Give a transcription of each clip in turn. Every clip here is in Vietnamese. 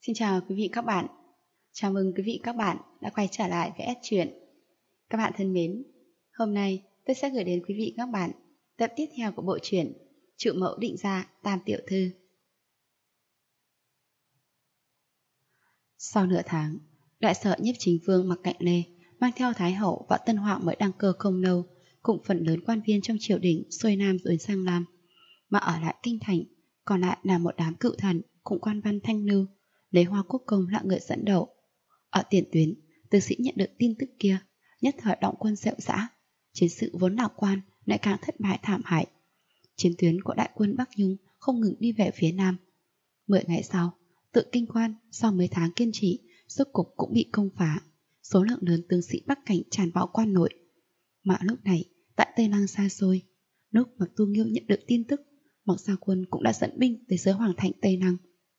Xin chào quý vị các bạn. Chào mừng quý vị các bạn đã quay trở lại với S Truyện. Các bạn thân mến, hôm nay tôi sẽ gửi đến quý vị các bạn tập tiếp theo của bộ truyện Trụ Mẫu Định Gia Tam Tiểu Thư. Sau nửa tháng, đại sở Nhiếp Chính Vương Mạc Cạnh Lê mang theo Thái Hậu và Tân Hoàng mới đăng cơ không lâu, cùng phần lớn quan viên trong triều đình xuôi nam rồi sang Nam, mà ở lại kinh thành, còn lại là một đám cựu thần cùng quan văn thanh lưu, lấy Hoa Quốc Công là người dẫn đầu. Ở tiền tuyến, tướng sĩ nhận được tin tức kia, nhất thời động quân rệu rã, chiến sự vốn lạc quan lại càng thất bại thảm hại. Chiến tuyến của đại quân Bắc Nhung không ngừng đi về phía nam. 10 ngày sau, Tự Kinh Quan sau mấy tháng kiên trì, rốt cục cũng bị công phá. Số lượng lớn tướng sĩ Bắc Cảnh tràn vào quan nội. Mà lúc này, tại Tây Lăng xa xôi, lúc Mạc Tu Nghiêu nhận được tin tức, Mạc Gia Quân cũng đã dẫn binh tới dưới hoàng thành Tây Lăng.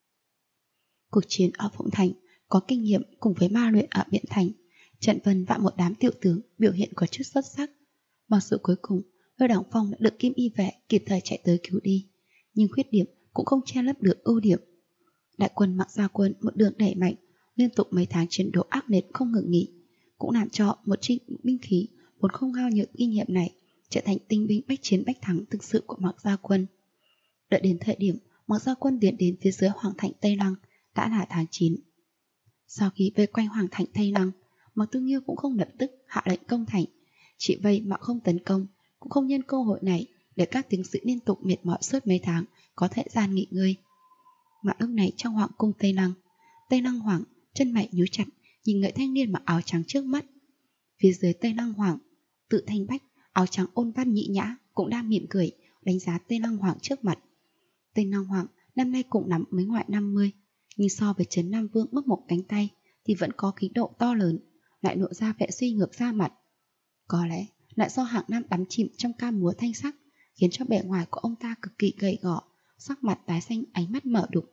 Cuộc chiến ở Phụng Thành có kinh nghiệm cùng với ma luyện ở Biện Thành, Trận Vân và một đám tiểu tướng biểu hiện có chút xuất sắc. Mặc dù cuối cùng Lôi Đằng Phong đã được Kim Y vệ kịp thời chạy tới cứu đi, nhưng khuyết điểm cũng không che lấp được ưu điểm. Đại quân Mạc Gia Quân một đường đẩy mạnh, liên tục mấy tháng chiến đấu ác liệt không ngừng nghỉ, cũng làm cho một chi binh khí vốn không hao nhiều kinh nghiệm này trở thành tinh binh bách chiến bách thắng thực sự của Mạc Gia Quân. Đợi đến thời điểm Mạc Gia Quân tiến đến phía dưới hoàng thành Tây Lăng đã là tháng 9. Sau khi vây quanh hoàng thành Tây Lăng, Mạc Tu Nghiêu cũng không lập tức hạ lệnh công thành, chỉ vây mà không tấn công, cũng không nhân cơ hội này để các tướng sĩ liên tục mệt mỏi suốt mấy tháng có thời gian nghỉ ngơi. Mà lúc này trong hoàng cung Tây Lăng Hoàng chân mày nhíu chặt nhìn người thanh niên mặc áo trắng trước mắt. Phía dưới Tây Lăng Hoàng, Tự Thanh Bách áo trắng ôn văn nhĩ nhã cũng đang mỉm cười đánh giá Tây Lăng Hoàng trước mặt. Tây Lăng Hoàng năm nay cũng nắm mới ngoại 50, nhưng so với Trấn Nam Vương bước một cánh tay thì vẫn có khí độ to lớn, lại lộ ra vẻ suy ngược ra mặt. Có lẽ lại do hạng năm đắm chìm trong ca múa thanh sắc, khiến cho bề ngoài của ông ta cực kỳ gầy gò, sắc mặt tái xanh, ánh mắt mở đục.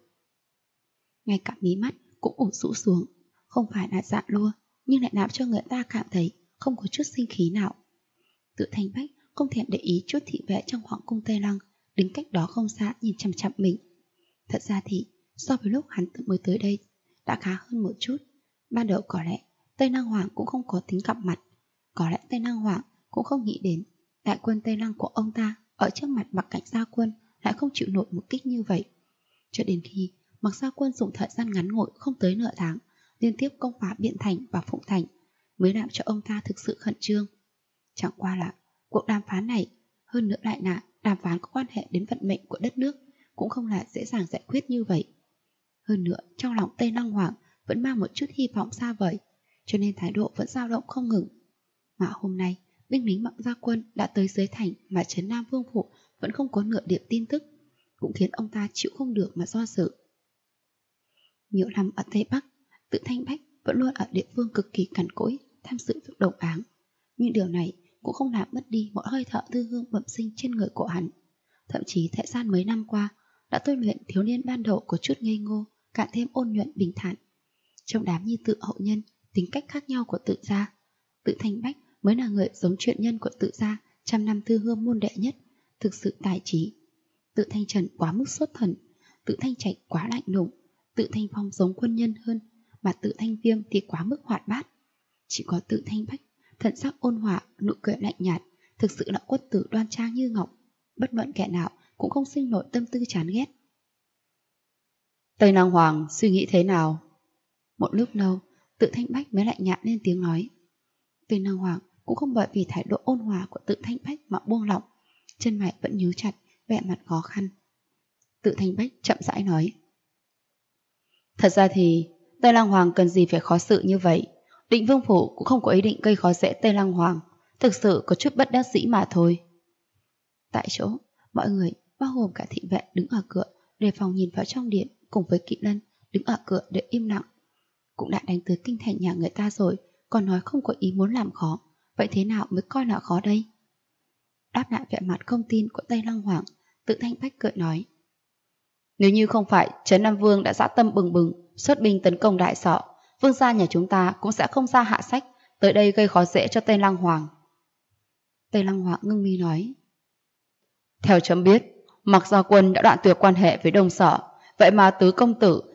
Ngay cả mí mắt cũng ủ rũ xuống, không phải là dạ lua, nhưng lại làm cho người ta cảm thấy không có chút sinh khí nào. Tự Thanh Bách không thèm để ý chút thị vệ trong hoàng cung Tây Lăng đứng cách đó không xa nhìn chằm chằm mình. Thật ra thì so với lúc hắn mới tới đây đã khá hơn một chút. Ban đầu có lẽ Tây Lăng Hoàng cũng không có tính gặp mặt, có lẽ Tây Lăng Hoàng cũng không nghĩ đến đại quân Tây Lăng của ông ta ở trước mặt Mạc Cảnh Gia Quân lại không chịu nổi một kích như vậy. Cho đến khi Mạc Gia Quân dùng thời gian ngắn ngủi không tới nửa tháng liên tiếp công phá Biện Thành và Phụng Thành mới làm cho ông ta thực sự khẩn trương. Chẳng qua là cuộc đàm phán này, hơn nữa lại là đàm phán có quan hệ đến vận mệnh của đất nước, cũng không là dễ dàng giải quyết như vậy. Hơn nữa trong lòng Tây Lăng Hoàng vẫn mang một chút hy vọng xa vời, cho nên thái độ vẫn dao động không ngừng. Mà hôm nay binh lính Mạc Gia Quân đã tới dưới thành mà Trấn Nam Vương phủ vẫn không có nửa điểm tin tức, cũng khiến ông ta chịu không được mà do dự. Nhiều năm ở Tây Bắc, Tự Thanh Bách vẫn luôn ở địa phương cực kỳ cằn cỗi tham dự việc đồng áng, nhưng điều này cũng không làm mất đi một hơi thở thư hương bẩm sinh trên người của hắn. Thậm chí thời gian mấy năm qua đã tôi luyện thiếu niên ban đầu có chút ngây ngô, càng thêm ôn nhuận bình thản. Trong đám nhi tự hậu nhân tính cách khác nhau của Tự gia, Tự Thanh Bách mới là người giống chuyện nhân của Tự gia trăm năm thư hương môn đệ nhất, thực sự tài trí. Tự Thanh Trần quá mức xuất thần, Tự Thanh Trạch quá lạnh lùng, Tự Thanh Phong giống quân nhân hơn, mà Tự Thanh Viêm thì quá mức hoạt bát. Chỉ có Tự Thanh Bách thần sắc ôn hòa, nụ cười lạnh nhạt, thực sự là quất tử đoan trang như ngọc, bất luận kẻ nào cũng không sinh nổi tâm tư chán ghét. Tây Lăng Hoàng suy nghĩ thế nào? Một lúc lâu, Tự Thanh Bách mới lạnh nhạt lên tiếng nói. Tây Lăng Hoàng cũng không bởi vì thái độ ôn hòa của Tự Thanh Bách mà buông lỏng, chân mày vẫn nhíu chặt, vẻ mặt khó khăn. Tự Thanh Bách chậm rãi nói. Thật ra thì Tây Lăng Hoàng cần gì phải khó xử như vậy. Định Vương phủ cũng không có ý định gây khó dễ Tây Lăng Hoàng, thực sự có chút bất đắc dĩ mà thôi. Tại chỗ, mọi người, bao gồm cả thị vệ đứng ở cửa đề phòng nhìn vào trong điện, cùng với Kỵ Lân đứng ở cửa để im lặng. Cũng đã đánh tới kinh thành nhà người ta rồi, còn nói không có ý muốn làm khó, vậy thế nào mới coi là khó đây? Đáp lại vẻ mặt không tin của Tây Lăng Hoàng, Tự Thanh Bách cười nói. Nếu như không phải Trấn Nam Vương đã dã tâm bừng bừng xuất binh tấn công đại Sọ, vương gia nhà chúng ta cũng sẽ không ra hạ sách tới đây gây khó dễ cho Tây Lăng Hoàng. Tây Lăng Hoàng ngưng mi nói. Theo chấm biết, Mạc Gia Quân đã đoạn tuyệt quan hệ với Đông Sở, vậy mà tứ công tử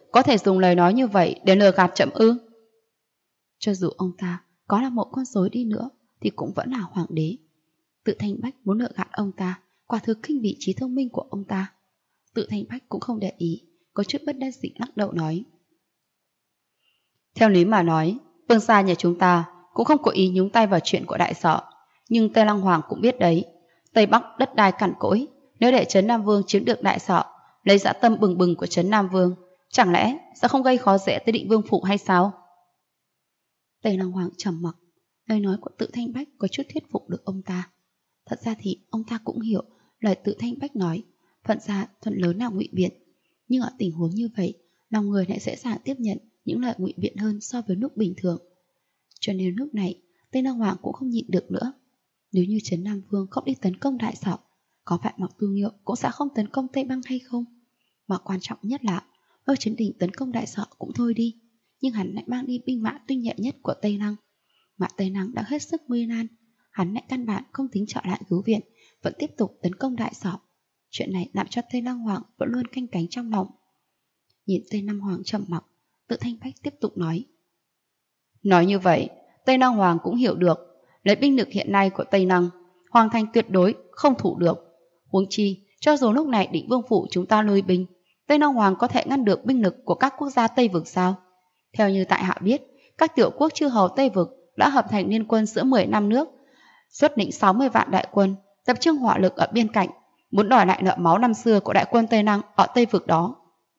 có thể dùng lời nói như vậy để lừa gạt trẫm ư? Cho dù ông ta có là một con rối đi nữa thì cũng vẫn là hoàng đế. Tự Thanh Bách muốn lừa gạt ông ta, quả thực khinh bỉ trí thông minh của ông ta. Tự Thanh Bách cũng không để ý, có chút bất đắc dĩ lắc đầu nói: theo lý mà nói, vương gia nhà chúng ta cũng không có ý nhúng tay vào chuyện của đại sở, nhưng Tây Lăng Hoàng cũng biết đấy, Tây Bắc đất đai cằn cỗi, nếu để Trấn Nam Vương chiếm được đại sở, lấy dã tâm bừng bừng của Trấn Nam Vương, chẳng lẽ sẽ không gây khó dễ tới Định Vương phủ hay sao? Tây Lăng Hoàng trầm mặc, lời nói của Tự Thanh Bách có chút thuyết phục được ông ta. Thật ra thì ông ta cũng hiểu lời Tự Thanh Bách nói, phận ra thuận lớn là ngụy biện, nhưng ở tình huống như vậy, lòng người lại dễ dàng tiếp nhận những lời ngụy biện hơn so với lúc bình thường. Cho nên lúc này, Tây Lăng Hoàng cũng không nhịn được nữa. Nếu như Trấn Nam Vương không đi tấn công đại sở, có phải Mạc Tu Nghiêu cũng sẽ không tấn công Tây Băng hay không? Mà quan trọng nhất là, Lôi Chấn Đình tấn công đại sở cũng thôi đi, nhưng hắn lại mang đi binh mã tinh nhuệ nhất của Tây Lăng. Mà Tây Lăng đã hết sức nguy nan, hắn lại căn bản không tính trở lại cứu viện, vẫn tiếp tục tấn công đại sở. Chuyện này làm cho Tây Lăng Hoàng vẫn luôn canh cánh trong lòng. Nhìn Tây Lăng Hoàng trầm mặc, Tự Thanh Bách tiếp tục nói: nói như vậy, Tây Lăng Hoàng cũng hiểu được, lấy binh lực hiện nay của Tây Lăng, Hoàng thành tuyệt đối không thủ được. Huống chi, cho dù lúc này Định Vương phủ chúng ta lui binh, Tây Lăng Hoàng có thể ngăn được binh lực của các quốc gia Tây vực sao? Theo như tại hạ biết, các tiểu quốc chư hầu Tây vực đã hợp thành liên quân giữa 10 năm nước, xuất lĩnh 60 vạn đại quân, tập trung hỏa lực ở biên cảnh, muốn đòi lại nợ máu năm xưa của đại quân Tây Lăng ở Tây vực đó.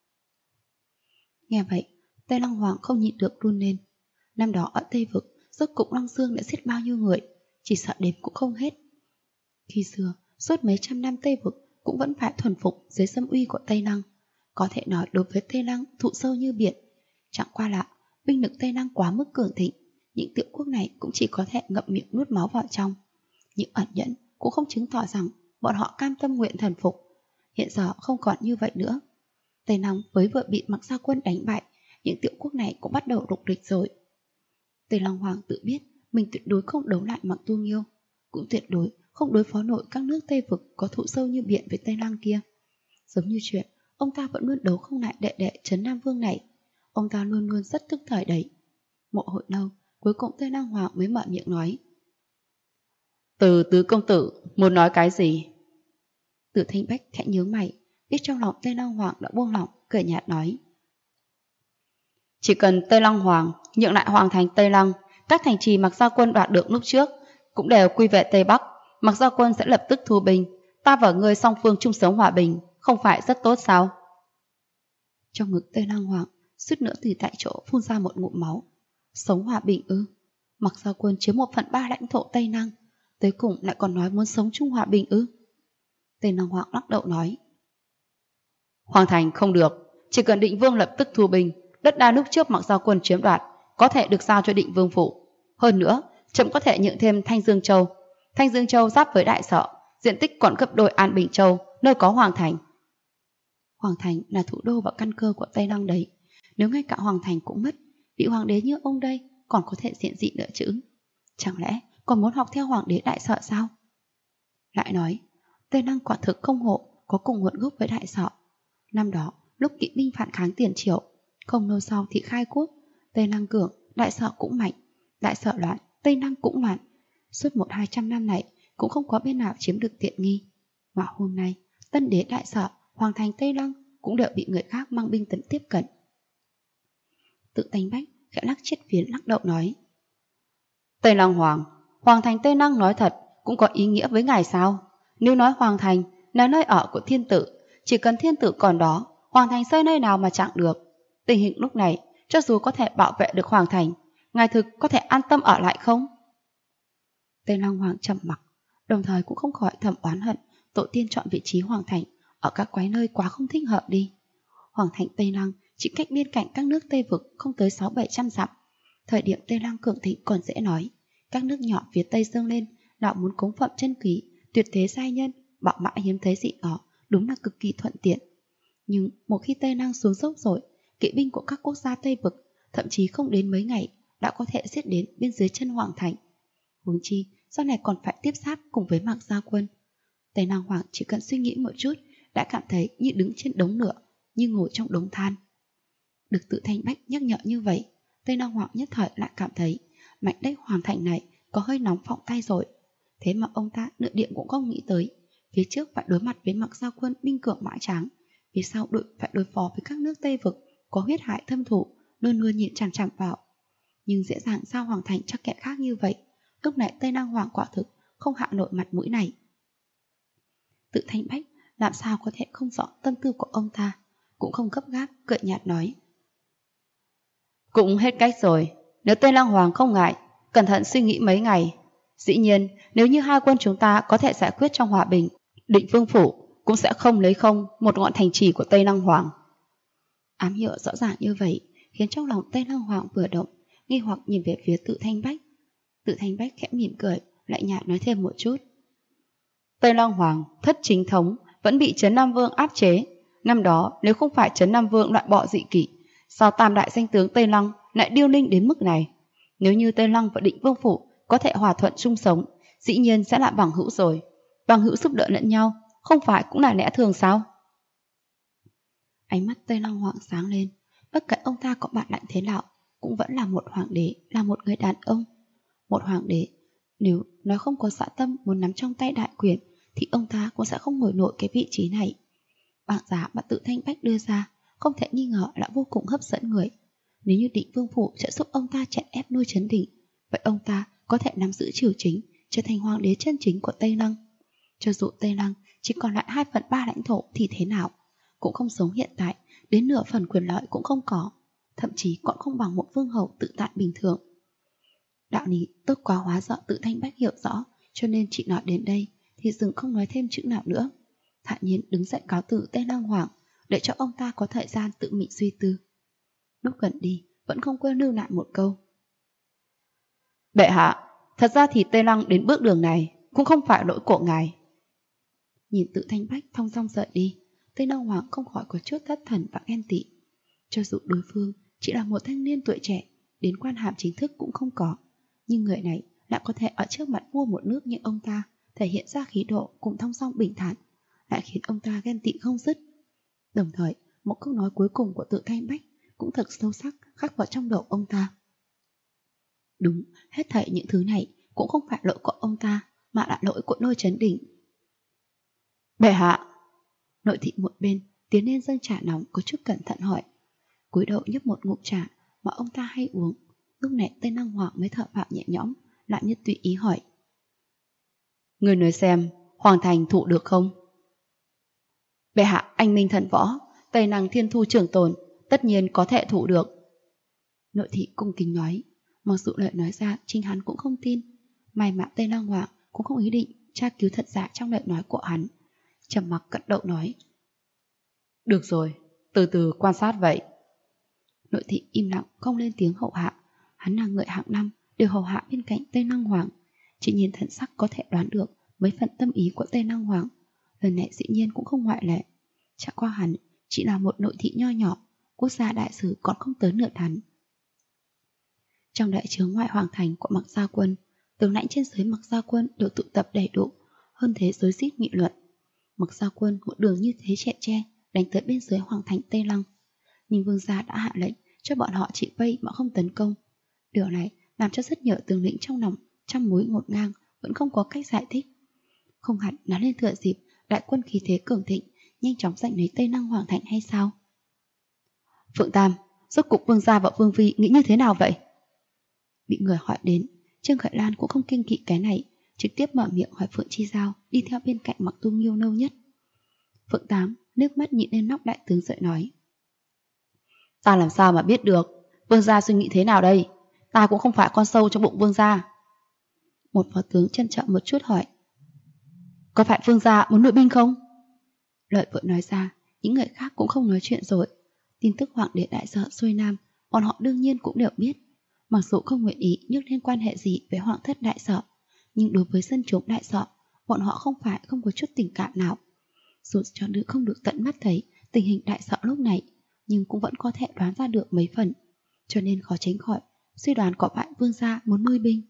Nghe vậy, Tây Lăng Hoàng không nhịn được run lên. Năm đó ở Tây vực, rốt cục Lăng Dương đã giết bao nhiêu người, chỉ sợ đếm cũng không hết. Khi xưa, suốt mấy trăm năm Tây vực cũng vẫn phải thuần phục dưới xâm uy của Tây Lăng. Có thể nói đối với Tây Lăng thụ sâu như biển. Chẳng qua là binh lực Tây Lăng quá mức cường thịnh, những tiểu quốc này cũng chỉ có thể ngậm miệng nuốt máu vào trong. Những ẩn nhẫn cũng không chứng tỏ rằng bọn họ cam tâm nguyện thần phục. Hiện giờ không còn như vậy nữa. Tây Lăng với vừa bị Mạc Gia Quân đánh bại, những tiểu quốc này cũng bắt đầu rục rịch rồi. Tây Lăng Hoàng tự biết mình tuyệt đối không đấu lại Mạc Tu Nghiêu, cũng tuyệt đối không đối phó nổi các nước Tây vực có thụ sâu như biển với Tây Lăng kia. Giống như chuyện ông ta vẫn luôn đấu không lại đệ đệ Trấn Nam Vương này, ông ta luôn luôn rất tức thời đấy. Một hồi lâu, cuối cùng Tây Lăng Hoàng mới mở miệng nói: từ tứ công tử muốn nói cái gì? Từ Thanh Bách khẽ nhướng mày, biết trong lòng Tây Lăng Hoàng đã buông lỏng, cười nhạt nói: chỉ cần Tây Lăng Hoàng nhượng lại hoàng thành Tây Lăng, các thành trì Mạc Gia Quân đoạt được lúc trước cũng đều quy về Tây Bắc, Mạc Gia Quân sẽ lập tức thu binh, ta và ngươi song phương chung sống hòa bình, không phải rất tốt sao? Trong ngực Tây Lăng Hoàng suýt nữa từ tại chỗ phun ra một ngụm máu. Sống hòa bình ư? Mạc Gia Quân chiếm 1/3 lãnh thổ Tây Lăng, tới cùng lại còn nói muốn sống chung hòa bình ư? Tây Lăng Hoàng lắc đầu nói: hoàng thành không được, chỉ cần Định Vương lập tức thu binh, đất đai lúc trước Mạc Gia Quân chiếm đoạt có thể được giao cho Định Vương phủ. Hơn nữa, trẫm có thể nhượng thêm Thanh Dương Châu. Thanh Dương Châu giáp với Đại Sở, diện tích còn gấp đôi An Bình Châu, nơi có hoàng thành. Hoàng thành là thủ đô và căn cơ của Tây Lăng đấy. Nếu ngay cả hoàng thành cũng mất, vị hoàng đế như ông đây còn có thể diện dị nữa chứ? Chẳng lẽ còn muốn học theo hoàng đế Đại Sở sao? Lại nói, Tây Lăng quả thực công hộ có cùng nguồn gốc với Đại Sở. Năm đó, lúc kỵ binh phản kháng Tiền Triệu, không lâu sau thì khai quốc, Tây Lăng cường, Đại Sở cũng mạnh, Đại Sở loạn, Tây Lăng cũng loạn. Suốt 100-200 năm này cũng không có bên nào chiếm được tiện nghi. Mà hôm nay, Tân đế Đại Sở, hoàng thành Tây Lăng cũng đều bị người khác mang binh tấn tiếp cận. Tự Thanh Bách khẽ lắc chiếc phiến lắc đầu nói: Tây Lăng Hoàng, hoàng thành Tây Lăng nói thật cũng có ý nghĩa với ngài sao? Nếu nói hoàng thành là nơi ở của thiên tử, chỉ cần thiên tử còn đó, hoàng thành xây nơi nào mà chẳng được. Tình hình lúc này, cho dù có thể bảo vệ được hoàng thành, ngài thực có thể an tâm ở lại không? Tây Lăng Hoàng trầm mặc, đồng thời cũng không khỏi thầm oán hận tổ tiên chọn vị trí hoàng thành ở các quái nơi quá không thích hợp đi. Hoàng thành Tây Lăng chỉ cách biên cảnh các nước Tây vực không tới 600-700 dặm. Thời điểm Tây Lăng cường thịnh còn dễ nói, các nước nhỏ phía Tây dâng lên nào muốn cống phẩm chân quý, tuyệt thế giai nhân, bảo mã hiếm thấy dị đó, đúng là cực kỳ thuận tiện. Nhưng một khi Tây Lăng xuống dốc rồi, kỵ binh của các quốc gia Tây vực thậm chí không đến mấy ngày đã có thể giết đến bên dưới chân hoàng thành. Huống chi sau này còn phải tiếp giáp cùng với Mạc Gia Quân. Tây Lăng Hoàng chỉ cần suy nghĩ một chút đã cảm thấy như đứng trên đống lửa, như ngồi trong đống than. Được Tự Thanh Bách nhắc nhở như vậy, Tây Lăng Hoàng nhất thời lại cảm thấy mảnh đất hoàng thành này có hơi nóng phọng tay rồi. Thế mà ông ta nửa điểm cũng không nghĩ tới, phía trước phải đối mặt với Mặc Gia quân binh cường mã tráng, phía sau phải đối phó với các nước Tây vực có huyết hải thâm thù, luôn luôn nhìn chằm chằm vào. Nhưng dễ dàng sao hoàng thành chắc kẻ khác như vậy, lúc này Tây Lăng Hoàng quả thực không hạ nổi mặt mũi này. Tự Thanh Bách làm sao có thể không rõ tâm tư của ông ta, cũng không gấp gáp, cười nhạt nói: cũng hết cách rồi, nếu Tây Lăng Hoàng không ngại, cẩn thận suy nghĩ mấy ngày. Dĩ nhiên, nếu như hai quân chúng ta có thể giải quyết trong hòa bình, Định Vương Phủ cũng sẽ không lấy không một ngọn thành trì của Tây Lăng Hoàng. Ám hiệu rõ ràng như vậy khiến trong lòng Tây Lăng Hoàng vừa động, nghi hoặc nhìn về phía Tự Thanh Bách. Tự Thanh Bách khẽ mỉm cười, lại nhạt nói thêm một chút: Tây Lăng Hoàng thất chính thống vẫn bị Trấn Nam Vương áp chế. Năm đó nếu không phải Trấn Nam Vương loại bỏ dị kỷ, sao tam đại danh tướng Tây Lăng lại điêu linh đến mức này? Nếu như Tây Lăng và Định Vương Phủ có thể hòa thuận chung sống, dĩ nhiên sẽ là bằng hữu rồi. Bằng hữu giúp đỡ lẫn nhau, không phải cũng là lẽ thường sao? Ánh mắt Tây Lăng Hoàng sáng lên. Bất kể ông ta có bản lãnh thế nào, cũng vẫn là một hoàng đế, là một người đàn ông. Một hoàng đế, nếu nói không có dạ tâm muốn nắm trong tay đại quyền, thì ông ta cũng sẽ không ngồi nổi cái vị trí này. Bảng giá mà Tự Thanh Bách đưa ra không thể nghi ngờ là vô cùng hấp dẫn người. Nếu như Định Vương Phủ sẽ giúp ông ta chèn ép nuôi Trấn Định, vậy ông ta có thể nắm giữ triều chính, trở thành hoàng đế chân chính của Tây Lăng. Cho dù Tây Lăng chỉ còn lại 2/3 lãnh thổ thì thế nào, cũng không giống hiện tại, đến nửa phần quyền lợi cũng không có, thậm chí còn không bằng một vương hậu tự tại bình thường. Đạo lý tốt quá hóa rõ Tự Thanh Bách hiểu rõ, cho nên chị nói đến đây thì dừng không nói thêm chữ nào nữa, thản nhiên đứng dậy cáo từ Tây Lăng Hoàng, để cho ông ta có thời gian tự mình suy tư. Lúc gần đi vẫn không quên lưu lại một câu: Bệ hạ, thật ra thì Tây Lăng đến bước đường này cũng không phải lỗi của ngài. Nhìn Tự Thanh Bách thong dong rời đi, Tây Lăng Hoàng không khỏi có chút thất thần và ghen tị. Cho dù đối phương chỉ là một thanh niên tuổi trẻ, đến quan hàm chính thức cũng không có, nhưng người này lại có thể ở trước mặt vua một nước như ông ta thể hiện ra khí độ cùng thong dong bình thản, lại khiến ông ta ghen tị không dứt. Đồng thời, một câu nói cuối cùng của Tự Thanh Bách cũng thật sâu sắc khắc vào trong đầu ông ta. Đúng, hết thảy những thứ này cũng không phải lỗi của ông ta, mà là lỗi của Lôi Trấn Định. Bệ hạ! Nội thị một bên tiến lên dâng trà nóng có chút cẩn thận hỏi, cúi đầu nhấp một ngụm trà mà ông ta hay uống. Lúc này Tây Lăng Hoàng mới thở phào nhẹ nhõm, lại như tùy ý hỏi: Người nói xem, hoàng thành thụ được không? Bệ hạ anh minh thần võ, Tây Năng thiên thu trường tồn, tất nhiên có thể thụ được. Nội thị cung kính nói, mặc dù lời nói ra chính hắn cũng không tin. May mà Tây Lăng Hoàng cũng không ý định tra cứu thật giả trong lời nói của hắn, trầm mặc cất đậu nói: Được rồi, từ từ quan sát vậy. Nội thị im lặng không lên tiếng hậu hạ. Hắn là người hạng năm đều hầu hạ bên cạnh Tây Lăng Hoàng, chỉ nhìn thần sắc có thể đoán được mấy phần tâm ý của Tây Lăng Hoàng. Lần này dĩ nhiên cũng không ngoại lệ. Chẳng qua hắn chỉ là một nội thị nho nhỏ, quốc gia đại sứ còn không tới nửa hắn. Trong đại trướng ngoại hoàng thành của Mặc Gia quân, tướng lãnh trên dưới Mặc Gia quân đều tụ tập đầy đủ, hơn thế rối rít nghị luận. Mặc Gia quân một đường như thế chẹ che đánh tới bên dưới hoàng thành Tây Lăng, nhưng vương gia đã hạ lệnh cho bọn họ chỉ vây mà không tấn công. Điều này làm cho rất nhiều tướng lĩnh trong lòng trăm mối ngổn ngang, vẫn không có cách giải thích. Không hẳn nó lên thừa dịp đại quân khí thế cường thịnh nhanh chóng giành lấy Tây Lăng hoàng thành hay sao? Phượng Tam, rốt cục vương gia và vương phi nghĩ như thế nào vậy? Bị người hỏi đến, Trương Khải Lan cũng không kiêng kỵ cái này, trực tiếp mở miệng hỏi Phượng Chi Giao đi theo bên cạnh Mặc Tu Nghiêu lâu nhất. Phượng Tám nước mắt nhịn lên nóc đại tướng dậy nói: Ta làm sao mà biết được, vương gia suy nghĩ thế nào đây? Ta cũng không phải con sâu trong bụng vương gia. Một phó tướng trân trọng một chút hỏi: Có phải vương gia muốn nội binh không? Lợi vừa nói ra, những người khác cũng không nói chuyện rồi. Tin tức hoàng đế đại sợ xuôi nam, bọn họ đương nhiên cũng đều biết. Mặc dù không nguyện ý nhắc lên quan hệ gì với hoàng thất đại sợ, nhưng đối với dân chúng đại sợ, bọn họ không phải không có chút tình cảm nào. Dù cho nữ không được tận mắt thấy tình hình đại sợ lúc này, nhưng cũng vẫn có thể đoán ra được mấy phần, cho nên khó tránh khỏi suy đoán có phải vương gia muốn nuôi binh.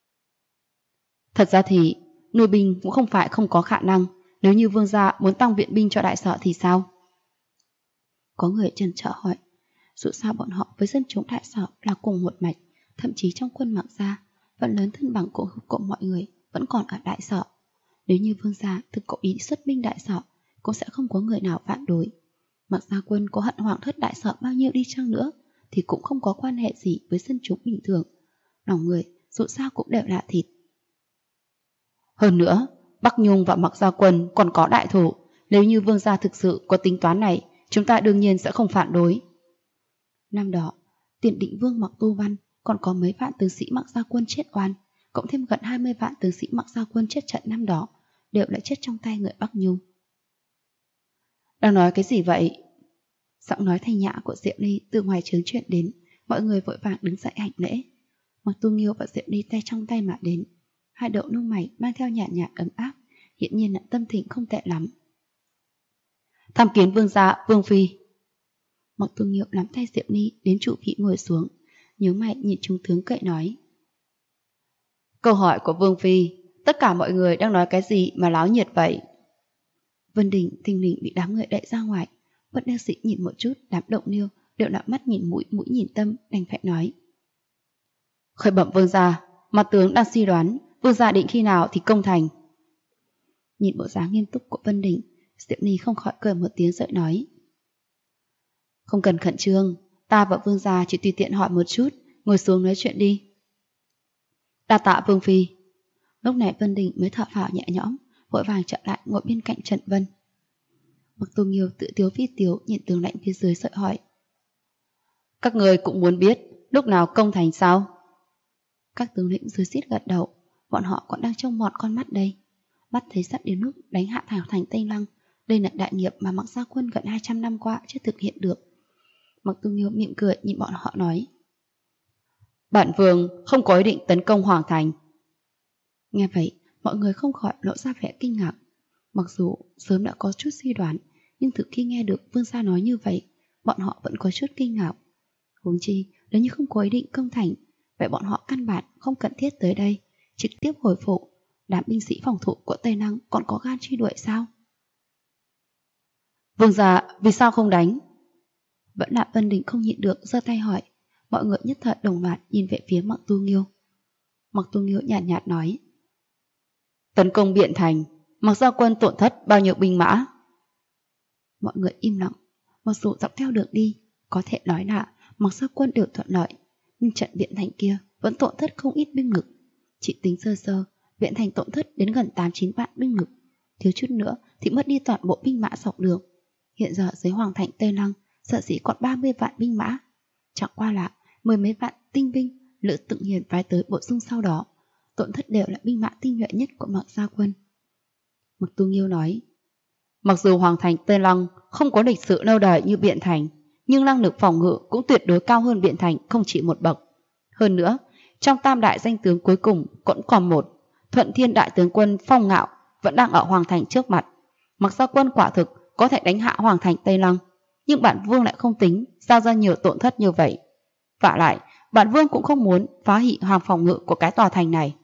Thật ra thì nuôi binh cũng không phải không có khả năng. Nếu như vương gia muốn tăng viện binh cho đại sở thì sao? Có người chần chờ hỏi. Dù sao bọn họ với dân chúng Đại Sở là cùng một mạch, thậm chí trong quân Mạc Gia, phần lớn thân bằng của mọi người vẫn còn ở Đại Sở. Nếu như Vương gia thực có ý xuất binh Đại Sở, cũng sẽ không có người nào phản đối. Mạc Gia quân có hận Hoàng thất Đại Sở bao nhiêu đi chăng nữa, thì cũng không có quan hệ gì với dân chúng bình thường. Lòng người dù sao cũng đều là thịt. Hơn nữa, Bắc Nhung và Mạc Gia quân còn có đại thủ. Nếu như Vương gia thực sự có tính toán này, chúng ta đương nhiên sẽ không phản đối. Năm đó, Tiền Định Vương Mạc Tu Văn còn có mấy vạn tướng sĩ Mạc Gia quân chết oan, cộng thêm gần 20 vạn tướng sĩ Mạc Gia quân chết trận năm đó, đều đã chết trong tay người Bắc Nhung. Đang nói cái gì vậy? Giọng nói thanh nhã của Diệu Ly từ ngoài trướng chuyện đến, mọi người vội vàng đứng dậy hành lễ. Mạc Tu Nghiêu và Diệu Ly tay trong tay mà đến, hai đậu lông mày mang theo nhạt nhạt ấm áp, hiện nhiên là tâm tình không tệ lắm. Tham kiến Vương gia, Vương phi. Mạc Tu Nghiêu nắm tay Diệu Ly đến trụ vị ngồi xuống, nhớ mày nhìn trung tướng cậy nói. Câu hỏi của Vương phi, tất cả mọi người đang nói cái gì mà láo nhiệt vậy? Vân Đình thình lình bị đám người đẩy ra ngoài, bất đắc sĩ nhìn một chút đám động liêu đều là mắt nhìn mũi, mũi nhìn tâm, đành phải nói. Khởi bẩm Vương gia, mặt tướng đang suy đoán Vương gia định khi nào thì công thành. Nhìn bộ dáng nghiêm túc của Vân Đình, Diệu Ly không khỏi cười một tiếng rồi nói. Không cần khẩn trương, ta và Vương gia chỉ tùy tiện hỏi một chút, ngồi xuống nói chuyện đi. Đa tạ Vương phi. Lúc này Vân Đình mới thở phào nhẹ nhõm, vội vàng trở lại ngồi bên cạnh Trần Vân. Mạc Tu Nghiêu tự tiếu phi tiếu nhìn tướng lãnh phía dưới rồi hỏi. Các người cũng muốn biết lúc nào công thành sao? Các tướng lĩnh dưới xít gật đầu, bọn họ còn đang trông mọt con mắt đây. Mắt thấy sắp đến lúc đánh hạ thảo thành Tây Lăng, đây là đại nghiệp mà Mạc Gia quân gần 200 năm qua chưa thực hiện được. Mạc Tu Nghiêu mỉm cười nhìn bọn họ nói. Bản vương không có ý định tấn công Hoàng thành. Nghe vậy, mọi người không khỏi lộ ra vẻ kinh ngạc. Mặc dù sớm đã có chút suy đoán, nhưng từ khi nghe được Vương gia nói như vậy, bọn họ vẫn có chút kinh ngạc. Huống chi, nếu như không có ý định công thành, vậy bọn họ căn bản không cần thiết tới đây, trực tiếp hồi phục. Đám binh sĩ phòng thủ của Tây Lăng còn có gan truy đuổi sao? Vương gia, vì sao không đánh? Vẫn là Vân Đình không nhịn được giơ tay hỏi. Mọi người nhất thời đồng loạt nhìn về phía Mạc Tu Nghiêu. Mạc Tu Nghiêu nhạt nhạt nói. Tấn công Biện Thành, Mạc Gia quân tổn thất bao nhiêu binh mã? Mọi người im lặng. Mặc dù dọc theo đường đi có thể nói là Mạc Gia quân đều thuận lợi, nhưng trận Biện Thành kia vẫn tổn thất không ít binh lực. Chỉ tính sơ sơ, Biện Thành tổn thất đến gần 8-9 vạn binh lực, thiếu chút nữa thì mất đi toàn bộ binh mã dọc đường. Hiện giờ dưới Hoàng thành Tây Lăng sợ dĩ còn 30 vạn binh mã, chẳng qua là 10 mấy vạn tinh binh Lữ Tự Hiền phái tới bổ sung sau đó, tổn thất đều là binh mã tinh nhuệ nhất của Mạc Gia quân. Mạc Tu Nghiêu nói. Mặc dù Hoàng thành Tây Lăng không có lịch sử lâu đời như Biện Thành, nhưng năng lực phòng ngự cũng tuyệt đối cao hơn Biện Thành không chỉ một bậc. Hơn nữa, trong tam đại danh tướng cuối cùng cũng còn một, Thuận Thiên đại tướng quân Phong Ngạo vẫn đang ở Hoàng thành trước mặt. Mạc Gia quân quả thực có thể đánh hạ Hoàng thành Tây Lăng, nhưng bản vương lại không tính giao ra nhiều tổn thất như vậy. Vả lại, bản vương cũng không muốn phá hủy hoàng phòng ngự của cái tòa thành này.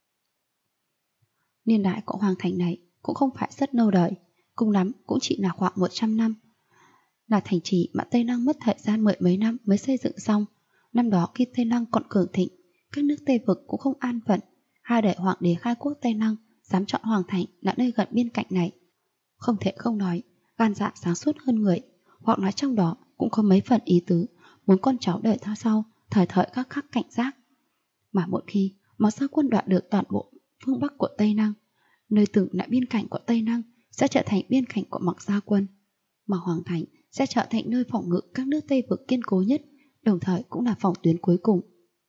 Niên đại của Hoàng thành này cũng không phải rất lâu đời, cùng lắm cũng chỉ là khoảng 100 năm. Là thành trì mà Tây Lăng mất thời gian mười mấy năm mới xây dựng xong. Năm đó khi Tây Lăng còn cường thịnh, các nước Tây vực cũng không an phận. Hai đời hoàng đế khai quốc Tây Lăng dám chọn Hoàng thành là nơi gần biên cạnh này. Không thể không nói, gan dạ sáng suốt hơn người, hoặc nói trong đó cũng có mấy phần ý tứ, muốn con cháu đời theo sau, thời thời khắc khắc cảnh giác. Mà một khi Mạc Gia quân đoạt được toàn bộ phương Bắc của Tây Lăng, nơi từng là biên cảnh của Tây Lăng sẽ trở thành biên cảnh của Mạc Gia quân, mà Hoàng thành sẽ trở thành nơi phòng ngự các nước Tây vực kiên cố nhất, đồng thời cũng là phòng tuyến cuối cùng.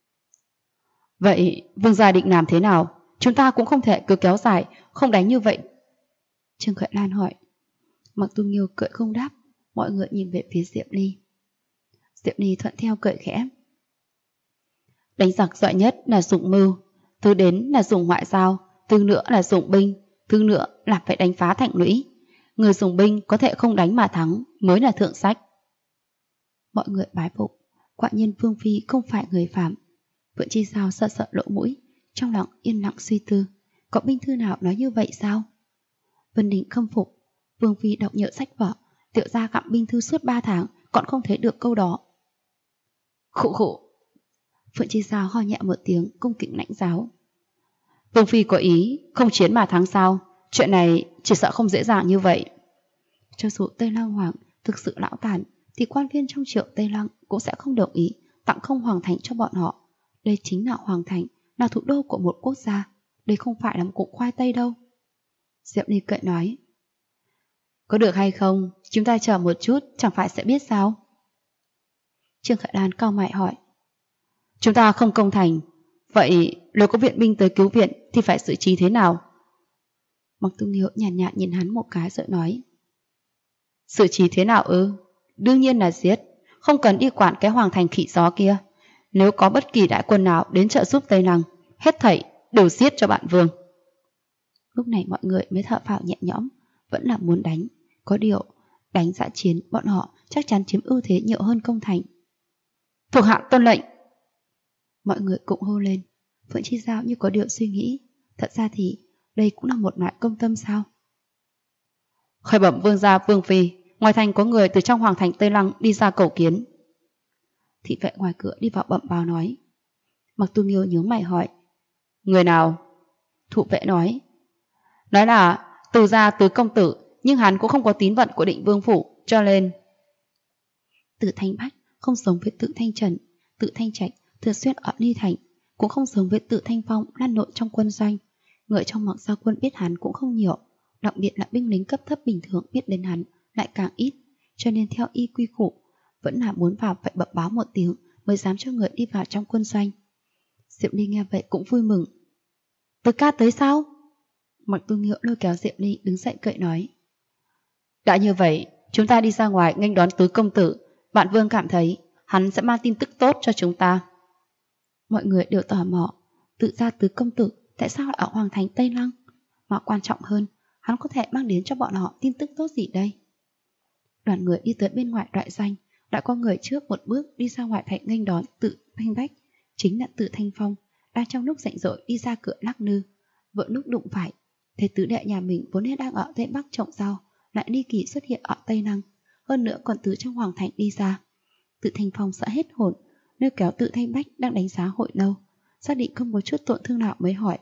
Vậy Vương gia định làm thế nào? Chúng ta cũng không thể cứ kéo dài, không đánh như vậy. Trương Khởi Lan hỏi. Mạc Tu Nghiêu cười không đáp, mọi người nhìn về phía Diệu Ly. Diệu Ly thuận theo cười khẽ. Đánh giặc giỏi nhất là dụng mưu, thứ đến là dùng ngoại giao, thứ nữa là dụng binh, thứ nữa là phải đánh phá thành lũy. Người dùng binh có thể không đánh mà thắng mới là thượng sách. Mọi người bái phục, quả nhiên Vương phi không phải người phàm. Vượng Chi Sao sợ sợ lỗ mũi, trong lòng yên lặng suy tư, có binh thư nào nói như vậy sao? Vân Đình khâm phục, Vương phi đọc nhiều sách vở, tiểu gia gặm binh thư suốt 3 tháng còn không thấy được câu đó. Khụ khụ. Phượng Chi Giao ho nhẹ một tiếng, cung kính lãnh giáo. Vương phi có ý không chiến mà thắng sao? Chuyện này chỉ sợ không dễ dàng như vậy. Cho dù Tây Lăng Hoàng thực sự lão tàn, thì quan viên trong Triệu Tây Lăng cũng sẽ không đồng ý tặng không hoàng thành cho bọn họ. Đây chính là hoàng thành, là thủ đô của một quốc gia. Đây không phải là một cục khoai tây đâu. Diệp Ly cậy nói. Có được hay không, chúng ta chờ một chút, chẳng phải sẽ biết sao? Trương Khải Đan cau mày hỏi. Chúng ta không công thành, vậy nếu có viện binh tới cứu viện thì phải xử trí thế nào? Mặc Tu Nghiêu nhàn nhạt nhìn hắn một cái rồi nói. Xử trí thế nào ư? Đương nhiên là giết, không cần đi quản cái hoàng thành khỉ gió kia. Nếu có bất kỳ đại quân nào đến trợ giúp Tây Lăng, hết thảy đều giết cho bạn Vương. Lúc này mọi người mới thở phào nhẹ nhõm, vẫn là muốn đánh. Có điều, đánh dã chiến bọn họ chắc chắn chiếm ưu thế nhiều hơn công thành. Thuộc hạ tuân lệnh. Mọi người cũng hô lên. Phượng Chi Giao như có điều suy nghĩ. Thật ra thì đây cũng là một loại công tâm sao? Khởi bẩm vương gia vương phi, ngoài thành có người từ trong hoàng thành Tây Lăng đi ra cầu kiến. Thị vệ ngoài cửa đi vào bẩm báo nói. Mặc Tu Nghiêu nhướng mày hỏi. Người nào? Thủ vệ nói là từ gia Tứ công tử, nhưng hắn cũng không có tín vận của Định Vương phủ, cho nên Tự Thanh Bách không giống với Tự Thanh Trần. Tự Thanh Trạch thường xuyên ở Ly Thành, cũng không giống với Tự Thanh Phong lan nội trong quân doanh. Người trong Mặc Gia quân biết hắn cũng không nhiều, đặc biệt là binh lính cấp thấp bình thường biết đến hắn lại càng ít, cho nên theo y quy củ vẫn là muốn vào phải bẩm báo một tiếng mới dám cho người đi vào trong quân doanh. Diệp Ly nghe vậy cũng vui mừng. Từ ca tới sao? Mặc Tu Nghiêu lôi kéo Diệp Ly đứng dậy cậy nói. Đã như vậy, chúng ta đi ra ngoài nghênh đón Tứ công tử. Bạn Vương cảm thấy hắn sẽ mang tin tức tốt cho chúng ta. Mọi người đều tò mò, Tự gia Tứ công tử tại sao lại ở hoàng thành Tây Lăng? Mà quan trọng hơn, hắn có thể mang đến cho bọn họ tin tức tốt gì đây? Đoàn người đi tới bên ngoài đại doanh, đã có người trước một bước đi ra ngoài thành nghênh đón Tự Thanh Bách, chính là Tự Thanh Phong, đang trong lúc rảnh rỗi đi ra cửa lắc lư. Vợ lúc đụng phải, thấy tứ đệ nhà mình vốn nên đang ở Tây Bắc trồng rau, lại ly kỳ xuất hiện ở Tây Lăng, hơn nữa còn từ trong hoàng thành đi ra. Tự Thanh Phong sợ hết hồn, nơi kéo Tự Thanh Bách đang đánh giá hội lâu, xác định không có chút tổn thương nào mới hỏi.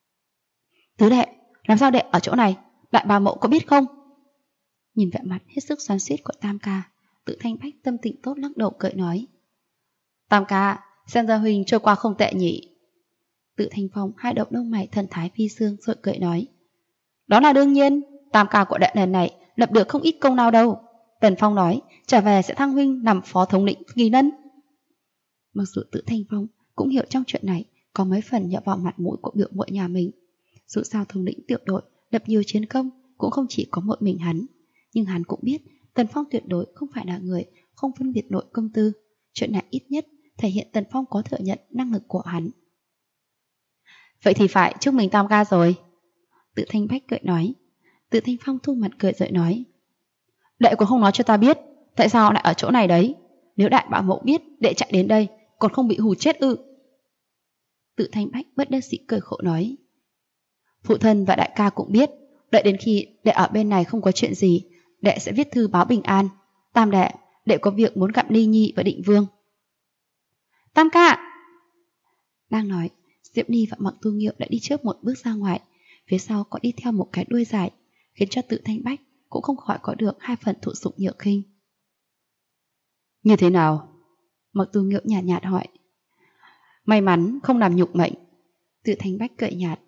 Tứ đệ, làm sao đệ ở chỗ này? Đại bà mẫu có biết không? Nhìn vẻ mặt hết sức xoắn xuýt của Tam ca, Tự Thanh Bách tâm tình tốt lắc đầu cười nói. Tam ca, xem ra huynh trôi qua không tệ nhỉ. Tự Thanh Phong hai đầu lông mày thần thái phi dương rồi cười nói. Đó là đương nhiên, Tam ca của đệ lần này lập được không ít công nào đâu. Tần Phong nói trở về sẽ thăng huynh làm phó thống lĩnh Kỳ Lân. Mặc dù Tự Thanh Phong cũng hiểu trong chuyện này có mấy phần nhờ vào mặt mũi của biểu muội nhà mình. Dù sao thống lĩnh tiểu đội lập nhiều chiến công cũng không chỉ có một mình hắn, nhưng hắn cũng biết Tần Phong tuyệt đối không phải là người không phân biệt nội công tư. Chuyện này ít nhất thể hiện Tần Phong có thừa nhận năng lực của hắn. Vậy thì phải chúc mừng Tam ca rồi. Tự Thanh Bách cười nói. Tự Thanh Phong thu mặt cười rồi nói. Đệ cũng không nói cho ta biết tại sao lại ở chỗ này đấy. Nếu đại bảo mẫu biết đệ chạy đến đây còn không bị hù chết ư? Tự Thanh Bách bất đắc dĩ cười khổ nói. Phụ thân và đại ca cũng biết, đợi đến khi đệ ở bên này không có chuyện gì, đệ sẽ viết thư báo bình an. Tam đệ, đệ có việc muốn gặp Ly Nhi và Định Vương. Tam ca! Đang nói, Diệp Ly và Mặc Tu Nghiêu đã đi trước một bước ra ngoài, phía sau có đi theo một cái đuôi dài, khiến cho Tự Thanh Bách cũng không khỏi có được hai phần thụ dụng nhược khinh. Như thế nào? Mặc Tu Nghiêu nhạt nhạt hỏi. May mắn không làm nhục mệnh. Tự Thanh Bách cười nhạt.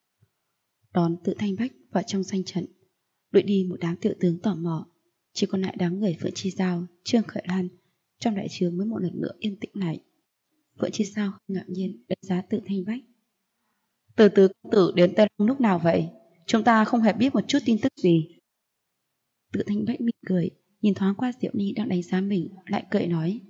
Đón Tự Thanh Bách vào trong doanh trận, đuổi đi một đám tiểu tướng tò mò, chỉ còn lại đám người Phượng Chi Giao, Trương Khởi Lan. Trong đại trường mới một lần nữa yên tĩnh lại. Phượng Chi Giao ngạc nhiên đánh giá Tự Thanh Bách. Từ từ công tử đến Tây Lăng lúc nào vậy? Chúng ta không hề biết một chút tin tức gì. Tự Thanh Bách mỉm cười, nhìn thoáng qua Diệu Ni đang đánh giá mình, lại cười nói.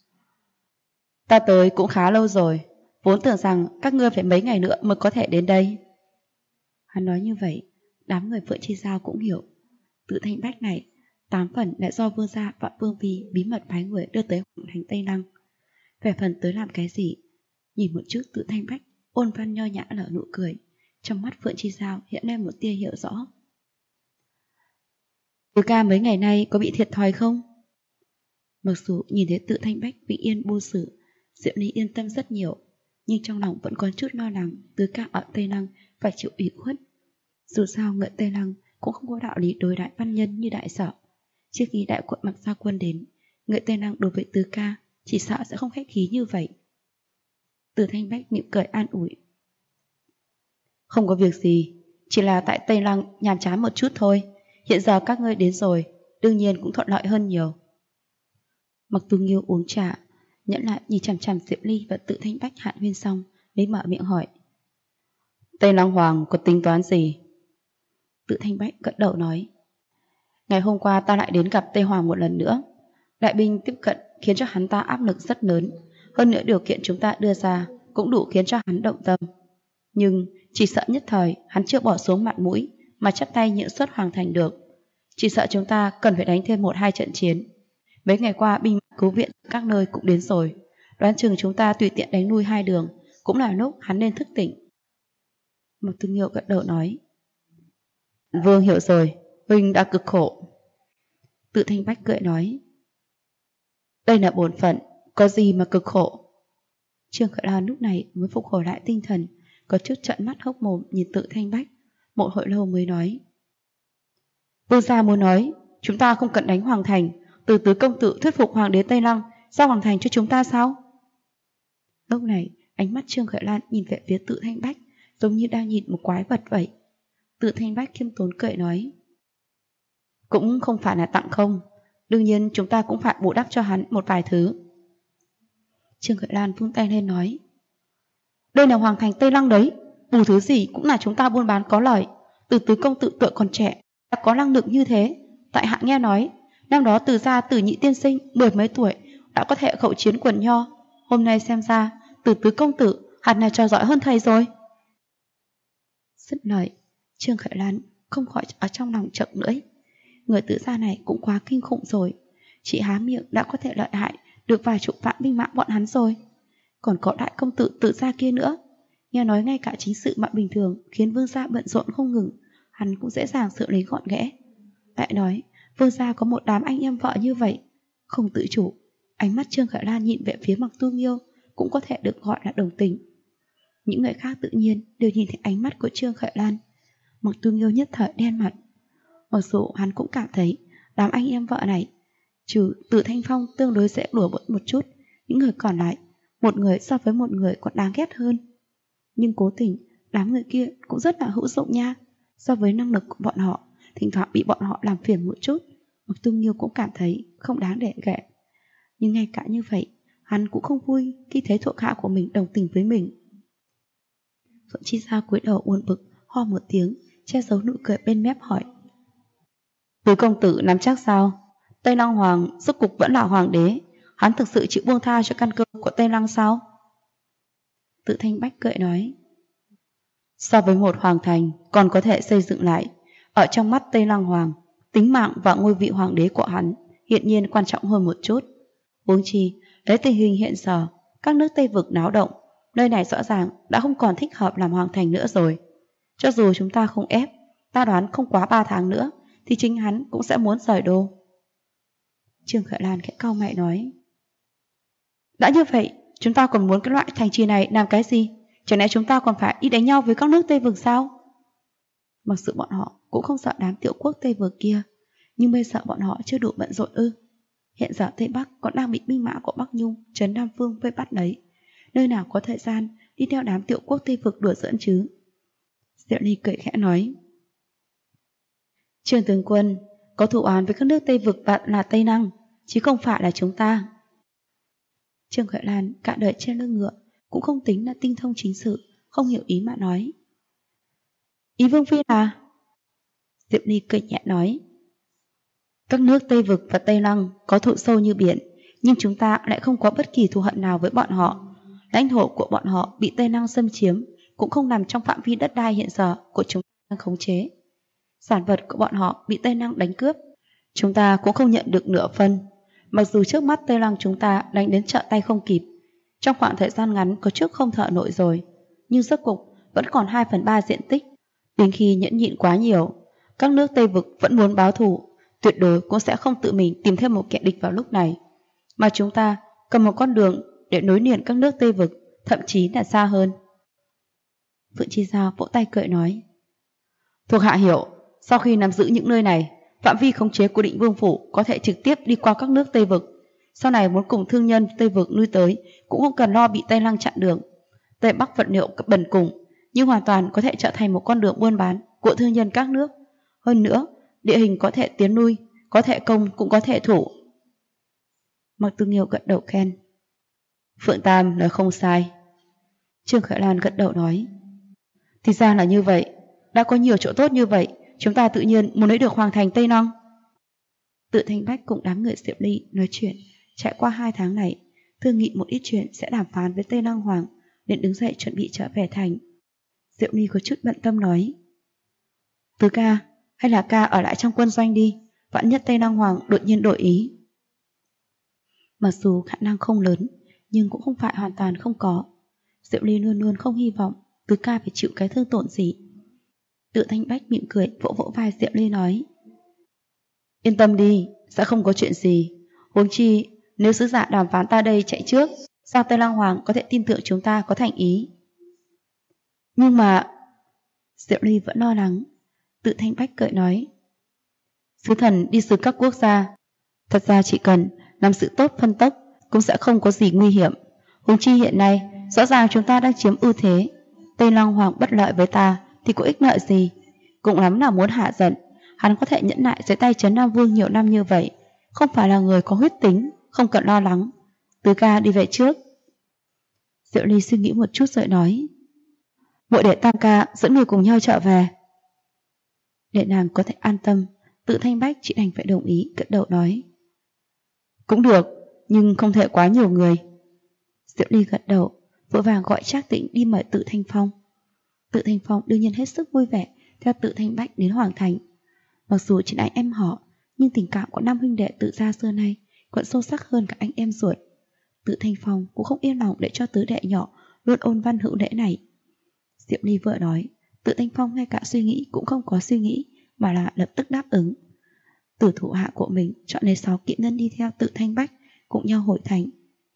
Ta tới cũng khá lâu rồi, vốn tưởng rằng các ngươi phải mấy ngày nữa mới có thể đến đây. Hắn nói như vậy, đám người Phượng Chi Giao cũng hiểu. Tự Thanh Bách này, 8 phần lại do vương gia và vương phi bí mật phái người đưa tới hoàng thành Tây Lăng. Về phần tới làm cái gì, nhìn một chút Tự Thanh Bách ôn văn nho nhã nở nụ cười, trong mắt Phượng Chi Giao hiện lên một tia hiểu rõ. Từ ca mấy ngày nay có bị thiệt thòi không? Mặc dù nhìn thấy Tự Thanh Bách bình yên buông xử, Diệu Ly yên tâm rất nhiều, nhưng trong lòng vẫn có chút lo lắng Tứ Ca ở Tây Lăng phải chịu ủy khuất. Dù sao người Tây Lăng cũng không có đạo lý đối đãi văn nhân như Đại Sở. Trước khi đại quận Mặc Gia Quân đến, người Tây Lăng đối với Tứ Ca chỉ sợ sẽ không khách khí như vậy. Từ Thanh Bách mỉm cười an ủi. Không có việc gì, chỉ là tại Tây Lăng nhàm chán một chút thôi. Hiện giờ các ngươi đến rồi, đương nhiên cũng thuận lợi hơn nhiều. Mặc Tu Nghiêu uống trà, nhẫn lại nhìn chằm chằm Diệu Ly và Tự Thanh Bách Hạn Huyên xong, mới mở miệng hỏi. Tây Lăng Hoàng có tính toán gì? Tự Thanh Bách gật đầu nói. Ngày hôm qua ta lại đến gặp Tây Hoàng một lần nữa. Đại binh tiếp cận khiến cho hắn ta áp lực rất lớn. Hơn nữa điều kiện chúng ta đưa ra cũng đủ khiến cho hắn động tâm. Nhưng chỉ sợ nhất thời hắn chưa bỏ xuống mặt mũi mà chắp tay nhận xuất Hoàng thành được. Chỉ sợ chúng ta cần phải đánh thêm 1-2 trận chiến. Mấy ngày qua binh mã cứu viện các nơi cũng đến rồi. Đoán chừng chúng ta tùy tiện đánh lui 2 đường cũng là lúc hắn nên thức tỉnh. Mộc Tư Nghiêu gật đầu nói. Vương hiểu rồi, huynh đã cực khổ. Tự Thanh Bách cười nói. Đây là bổn phận, có gì mà cực khổ. Trương Khởi Lan lúc này mới phục hồi lại tinh thần, có chút trợn mắt hốc mồm nhìn Tự Thanh Bách, một hồi lâu mới nói. Vương gia muốn nói, chúng ta không cần đánh Hoàng thành, từ Tứ công tử thuyết phục Hoàng đế Tây Lăng giao Hoàng thành cho chúng ta sao? Lúc này, ánh mắt Trương Khởi Lan nhìn về phía Tự Thanh Bách, giống như đang nhìn một quái vật vậy. Tự Thanh Bách khiêm tốn cười nói. Cũng không phải là tặng không, đương nhiên chúng ta cũng phải bù đắp cho hắn một vài thứ. Trương Khởi Lan vung tay lên nói. Đây là Hoàng thành Tây Lăng đấy, bù thứ gì cũng là chúng ta buôn bán có lợi. Từ Tứ công tử tuổi còn trẻ đã có năng lực như thế. Tại hạ nghe nói năm đó Từ gia Từ nhị tiên sinh 10 mấy tuổi đã có thể khẩu chiến quần nho. Hôm nay xem ra Từ Tứ công tử hẳn là trò giỏi hơn thầy rồi. Dứt lời, Trương Khởi Lan không khỏi ở trong lòng chậm lưỡi. Người Tự gia này cũng quá kinh khủng rồi. Chỉ há miệng đã có thể lợi hại được vài chục vạn binh mã bọn hắn rồi. Còn có đại công tử Tự gia kia nữa. Nghe nói ngay cả chính sự mà bình thường khiến vương gia bận rộn không ngừng, hắn cũng dễ dàng xử lý gọn ghẽ. Lại nói vương gia có một đám anh em vợ như vậy, không tự chủ. Ánh mắt Trương Khởi Lan nhìn về phía Mặc Tu Nghiêu cũng có thể được gọi là đồng tình. Những người khác tự nhiên đều nhìn thấy ánh mắt của Trương Khởi Lan. Mặc Tu Nghiêu nhất thời đen mặt. Mặc dù hắn cũng cảm thấy đám anh em vợ này, trừ Từ Thanh Phong tương đối dễ đùa bỡn một chút, những người còn lại, một người so với một người còn đáng ghét hơn. Nhưng cố tình, đám người kia cũng rất là hữu dụng nha. So với năng lực của bọn họ, thỉnh thoảng bị bọn họ làm phiền một chút, Mặc Tu Nghiêu cũng cảm thấy không đáng để ghét. Nhưng ngay cả như vậy, hắn cũng không vui khi thấy thuộc hạ của mình đồng tình với mình. Phượng Chi Giao cúi đầu uốn bực, ho một tiếng, che giấu nụ cười bên mép hỏi. Tứ công tử nắm chắc sao? Tây Lăng Hoàng rốt cục vẫn là hoàng đế, hắn thực sự chịu buông tha cho căn cơ của Tây Lăng sao? Tự Thanh Bách cười nói. So với một hoàng thành còn có thể xây dựng lại, ở trong mắt Tây Lăng Hoàng, tính mạng và ngôi vị hoàng đế của hắn hiện nhiên quan trọng hơn một chút. Huống chi, lấy tình hình hiện giờ, các nước Tây vực náo động, nơi này rõ ràng đã không còn thích hợp làm hoàng thành nữa rồi. Cho dù chúng ta không ép, ta đoán không quá 3 tháng nữa thì chính hắn cũng sẽ muốn rời đô. Trương Khởi Lan khẽ cau mày nói. Đã như vậy, chúng ta còn muốn cái loại thành trì này làm cái gì? Chẳng lẽ chúng ta còn phải đi đánh nhau với các nước Tây vực sao? Mặc dù bọn họ cũng không sợ đám tiểu quốc Tây vực kia, nhưng bây giờ bọn họ chưa đủ bận rộn ư? Hiện giờ Tây Bắc còn đang bị binh mã của Bắc Nhung, Trấn Nam Vương vây bắt đấy. Nơi nào có thời gian đi theo đám tiểu quốc Tây vực đùa giỡn chứ? Diệu Ly cười khẽ nói. Trương tướng quân, có thù oán với các nước Tây vực bạn là Tây Lăng, chứ không phải là chúng ta. Trương Khởi Lan cả đời trên lưng ngựa, cũng không tính là tinh thông chính sự, không hiểu ý mà nói. Ý Vương Phi là? Diệp Ly cười nhẹ nói. Các nước Tây vực và Tây Lăng có thụ sâu như biển, nhưng chúng ta lại không có bất kỳ thù hận nào với bọn họ. Lãnh thổ của bọn họ bị Tây Lăng xâm chiếm, cũng không nằm trong phạm vi đất đai hiện giờ của chúng ta đang khống chế. Sản vật của bọn họ bị Tây Lăng đánh cướp, chúng ta cũng không nhận được nửa phân. Mặc dù trước mắt Tây Lăng chúng ta đánh đến trợ tay không kịp, trong khoảng thời gian ngắn có trước không thở nổi rồi, nhưng rốt cục vẫn còn 2/3 diện tích. Đến khi nhẫn nhịn quá nhiều, các nước Tây vực vẫn muốn báo thù, tuyệt đối cũng sẽ không tự mình tìm thêm một kẻ địch vào lúc này. Mà chúng ta cầm một con đường để nối liền các nước Tây vực, thậm chí là xa hơn. Phượng Chi Giao vỗ tay cười nói: Thuộc hạ hiểu, sau khi nắm giữ những nơi này, phạm vi khống chế của Định Vương phủ có thể trực tiếp đi qua các nước Tây vực. Sau này muốn cùng thương nhân Tây vực lui tới cũng không cần lo bị Tây Lăng chặn đường. Tây Bắc vật liệu bần cùng, nhưng hoàn toàn có thể trở thành một con đường buôn bán của thương nhân các nước. Hơn nữa, địa hình có thể tiến lui, có thể công cũng có thể thủ. Mạc Tư Nghiêu gật đầu khen: Phượng Tam nói không sai. Trương Khải Lan gật đầu nói: Thì ra là như vậy, đã có nhiều chỗ tốt như vậy, chúng ta tự nhiên muốn lấy được hoàng thành Tây Năng. Tự Thanh Bách cùng đám người Diệp Ly nói chuyện. Trải qua 2 tháng này, thương nghị một ít chuyện sẽ đàm phán với Tây Lăng Hoàng, nên đứng dậy chuẩn bị trở về thành. Diệu Ly có chút bận tâm nói: Tứ ca, hay là ca ở lại trong quân doanh đi, vạn nhất Tây Lăng Hoàng đột nhiên đổi ý. Mặc dù khả năng không lớn, nhưng cũng không phải hoàn toàn không có. Diệu Ly luôn luôn không hy vọng Tứ ca phải chịu cái thương tổn gì. Tự Thanh Bách mỉm cười vỗ vỗ vai Diệu Ly nói: Yên tâm đi, sẽ không có chuyện gì. Huống chi, nếu sứ giả đàm phán ta đây chạy trước, sao Tây Lăng Hoàng có thể tin tưởng chúng ta có thành ý? Nhưng mà... Diệu Ly vẫn lo lắng. Tự Thanh Bách cười nói: Sứ thần đi sứ các quốc gia, thật ra chỉ cần làm sự tốt phân tốc cũng sẽ không có gì nguy hiểm. Huống chi hiện nay, rõ ràng chúng ta đang chiếm ưu thế. Tây Lăng Hoàng bất lợi với ta thì có ích lợi gì? Cũng lắm là muốn hạ giận. Hắn có thể nhẫn nại dưới tay Trấn Nam Vương nhiều năm như vậy, không phải là người có huyết tính, không cần lo lắng. Tứ ca đi về trước. Diệu Ly suy nghĩ một chút rồi nói: Muội để Tam ca dẫn người cùng nhau trở về. Để nàng có thể an tâm, Tự Thanh Bách chỉ đành phải đồng ý, gật đầu nói: Cũng được, nhưng không thể quá nhiều người. Diệu Ly gật đầu, vội vàng gọi Trác Tĩnh đi mời Tự Thanh Phong. Tự Thanh Phong đương nhiên hết sức vui vẻ theo Tự Thanh Bách đến Hoàng thành. Mặc dù chỉ là anh em họ, nhưng tình cảm của 5 huynh đệ Tự gia xưa nay còn sâu sắc hơn cả anh em ruột. Tự Thanh Phong cũng không yên lòng để cho tứ đệ nhỏ luôn ôn văn hữu lễ này. Diệu Ly vừa nói, Tự Thanh Phong ngay cả suy nghĩ cũng không có suy nghĩ, mà là lập tức đáp ứng. Từ thủ hạ của mình chọn lấy 6 kỵ nhân đi theo Tự Thanh Bách cùng nhau hội thành.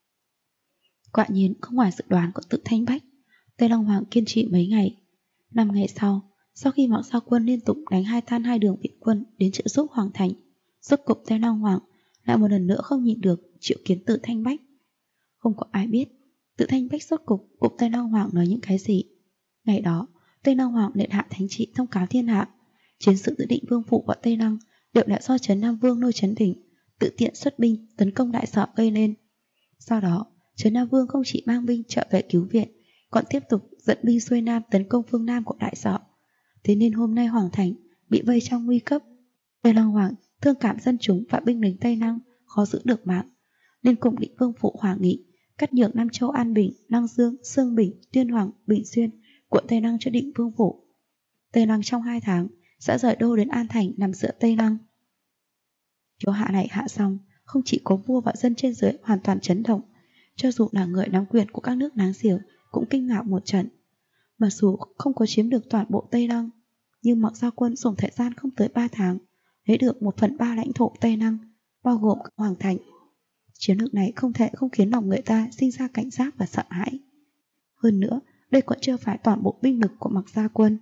Quả nhiên không ngoài dự đoán của Tự Thanh Bách, Tây Lăng Hoàng kiên trì mấy ngày. 5 ngày sau khi Mạc Gia Quân liên tục đánh hai tan hai đường viện quân đến trợ giúp Hoàng thành, rốt cục Tây Lăng Hoàng lại một lần nữa không nhịn được triệu kiến Tự Thanh Bách. Không có ai biết Tự Thanh Bách rốt cục cùng Tây Lăng Hoàng nói những cái gì. Ngày đó, Tây Lăng Hoàng điện hạ thánh trị thông cáo thiên hạ, chiến sự giữa Định Vương phủ và Tây Lăng đều là do Trấn Nam Vương Lôi Trấn Đỉnh tự tiện xuất binh tấn công Đại Sở gây nên. Sau đó, Trấn Nam Vương không chỉ mang binh trợ về cứu viện, còn tiếp tục dẫn binh xuôi nam tấn công phương nam của Đại Sở. Thế nên hôm nay Hoàng thành bị vây trong nguy cấp. Tây Lăng Hoàng thương cảm dân chúng và binh lính Tây Lăng khó giữ được mạng, nên cùng Định Vương phủ hoàng nghị cắt nhượng Nam Châu An Bình, Lăng Dương, Sương Bình, Tuyên Hoàng, Bình Xuyên của Tây Lăng cho Định Vương phủ. Tây Lăng trong 2 tháng sẽ rời đô đến An Thành nằm giữa Tây Lăng. Chỗ hạ này hạ xong, không chỉ có vua và dân trên dưới hoàn toàn chấn động, cho dù là người nắm quyền của các nước láng giềng cũng kinh ngạc một trận. Mặc dù không có chiếm được toàn bộ Tây Lăng, nhưng Mạc Gia Quân dùng thời gian không tới 3 tháng lấy được 1/3 lãnh thổ Tây Lăng, bao gồm cả Hoàng thành. Chiến lược này không thể không khiến lòng người ta sinh ra cảnh giác và sợ hãi. Hơn nữa, đây còn chưa phải toàn bộ binh lực của Mạc Gia Quân.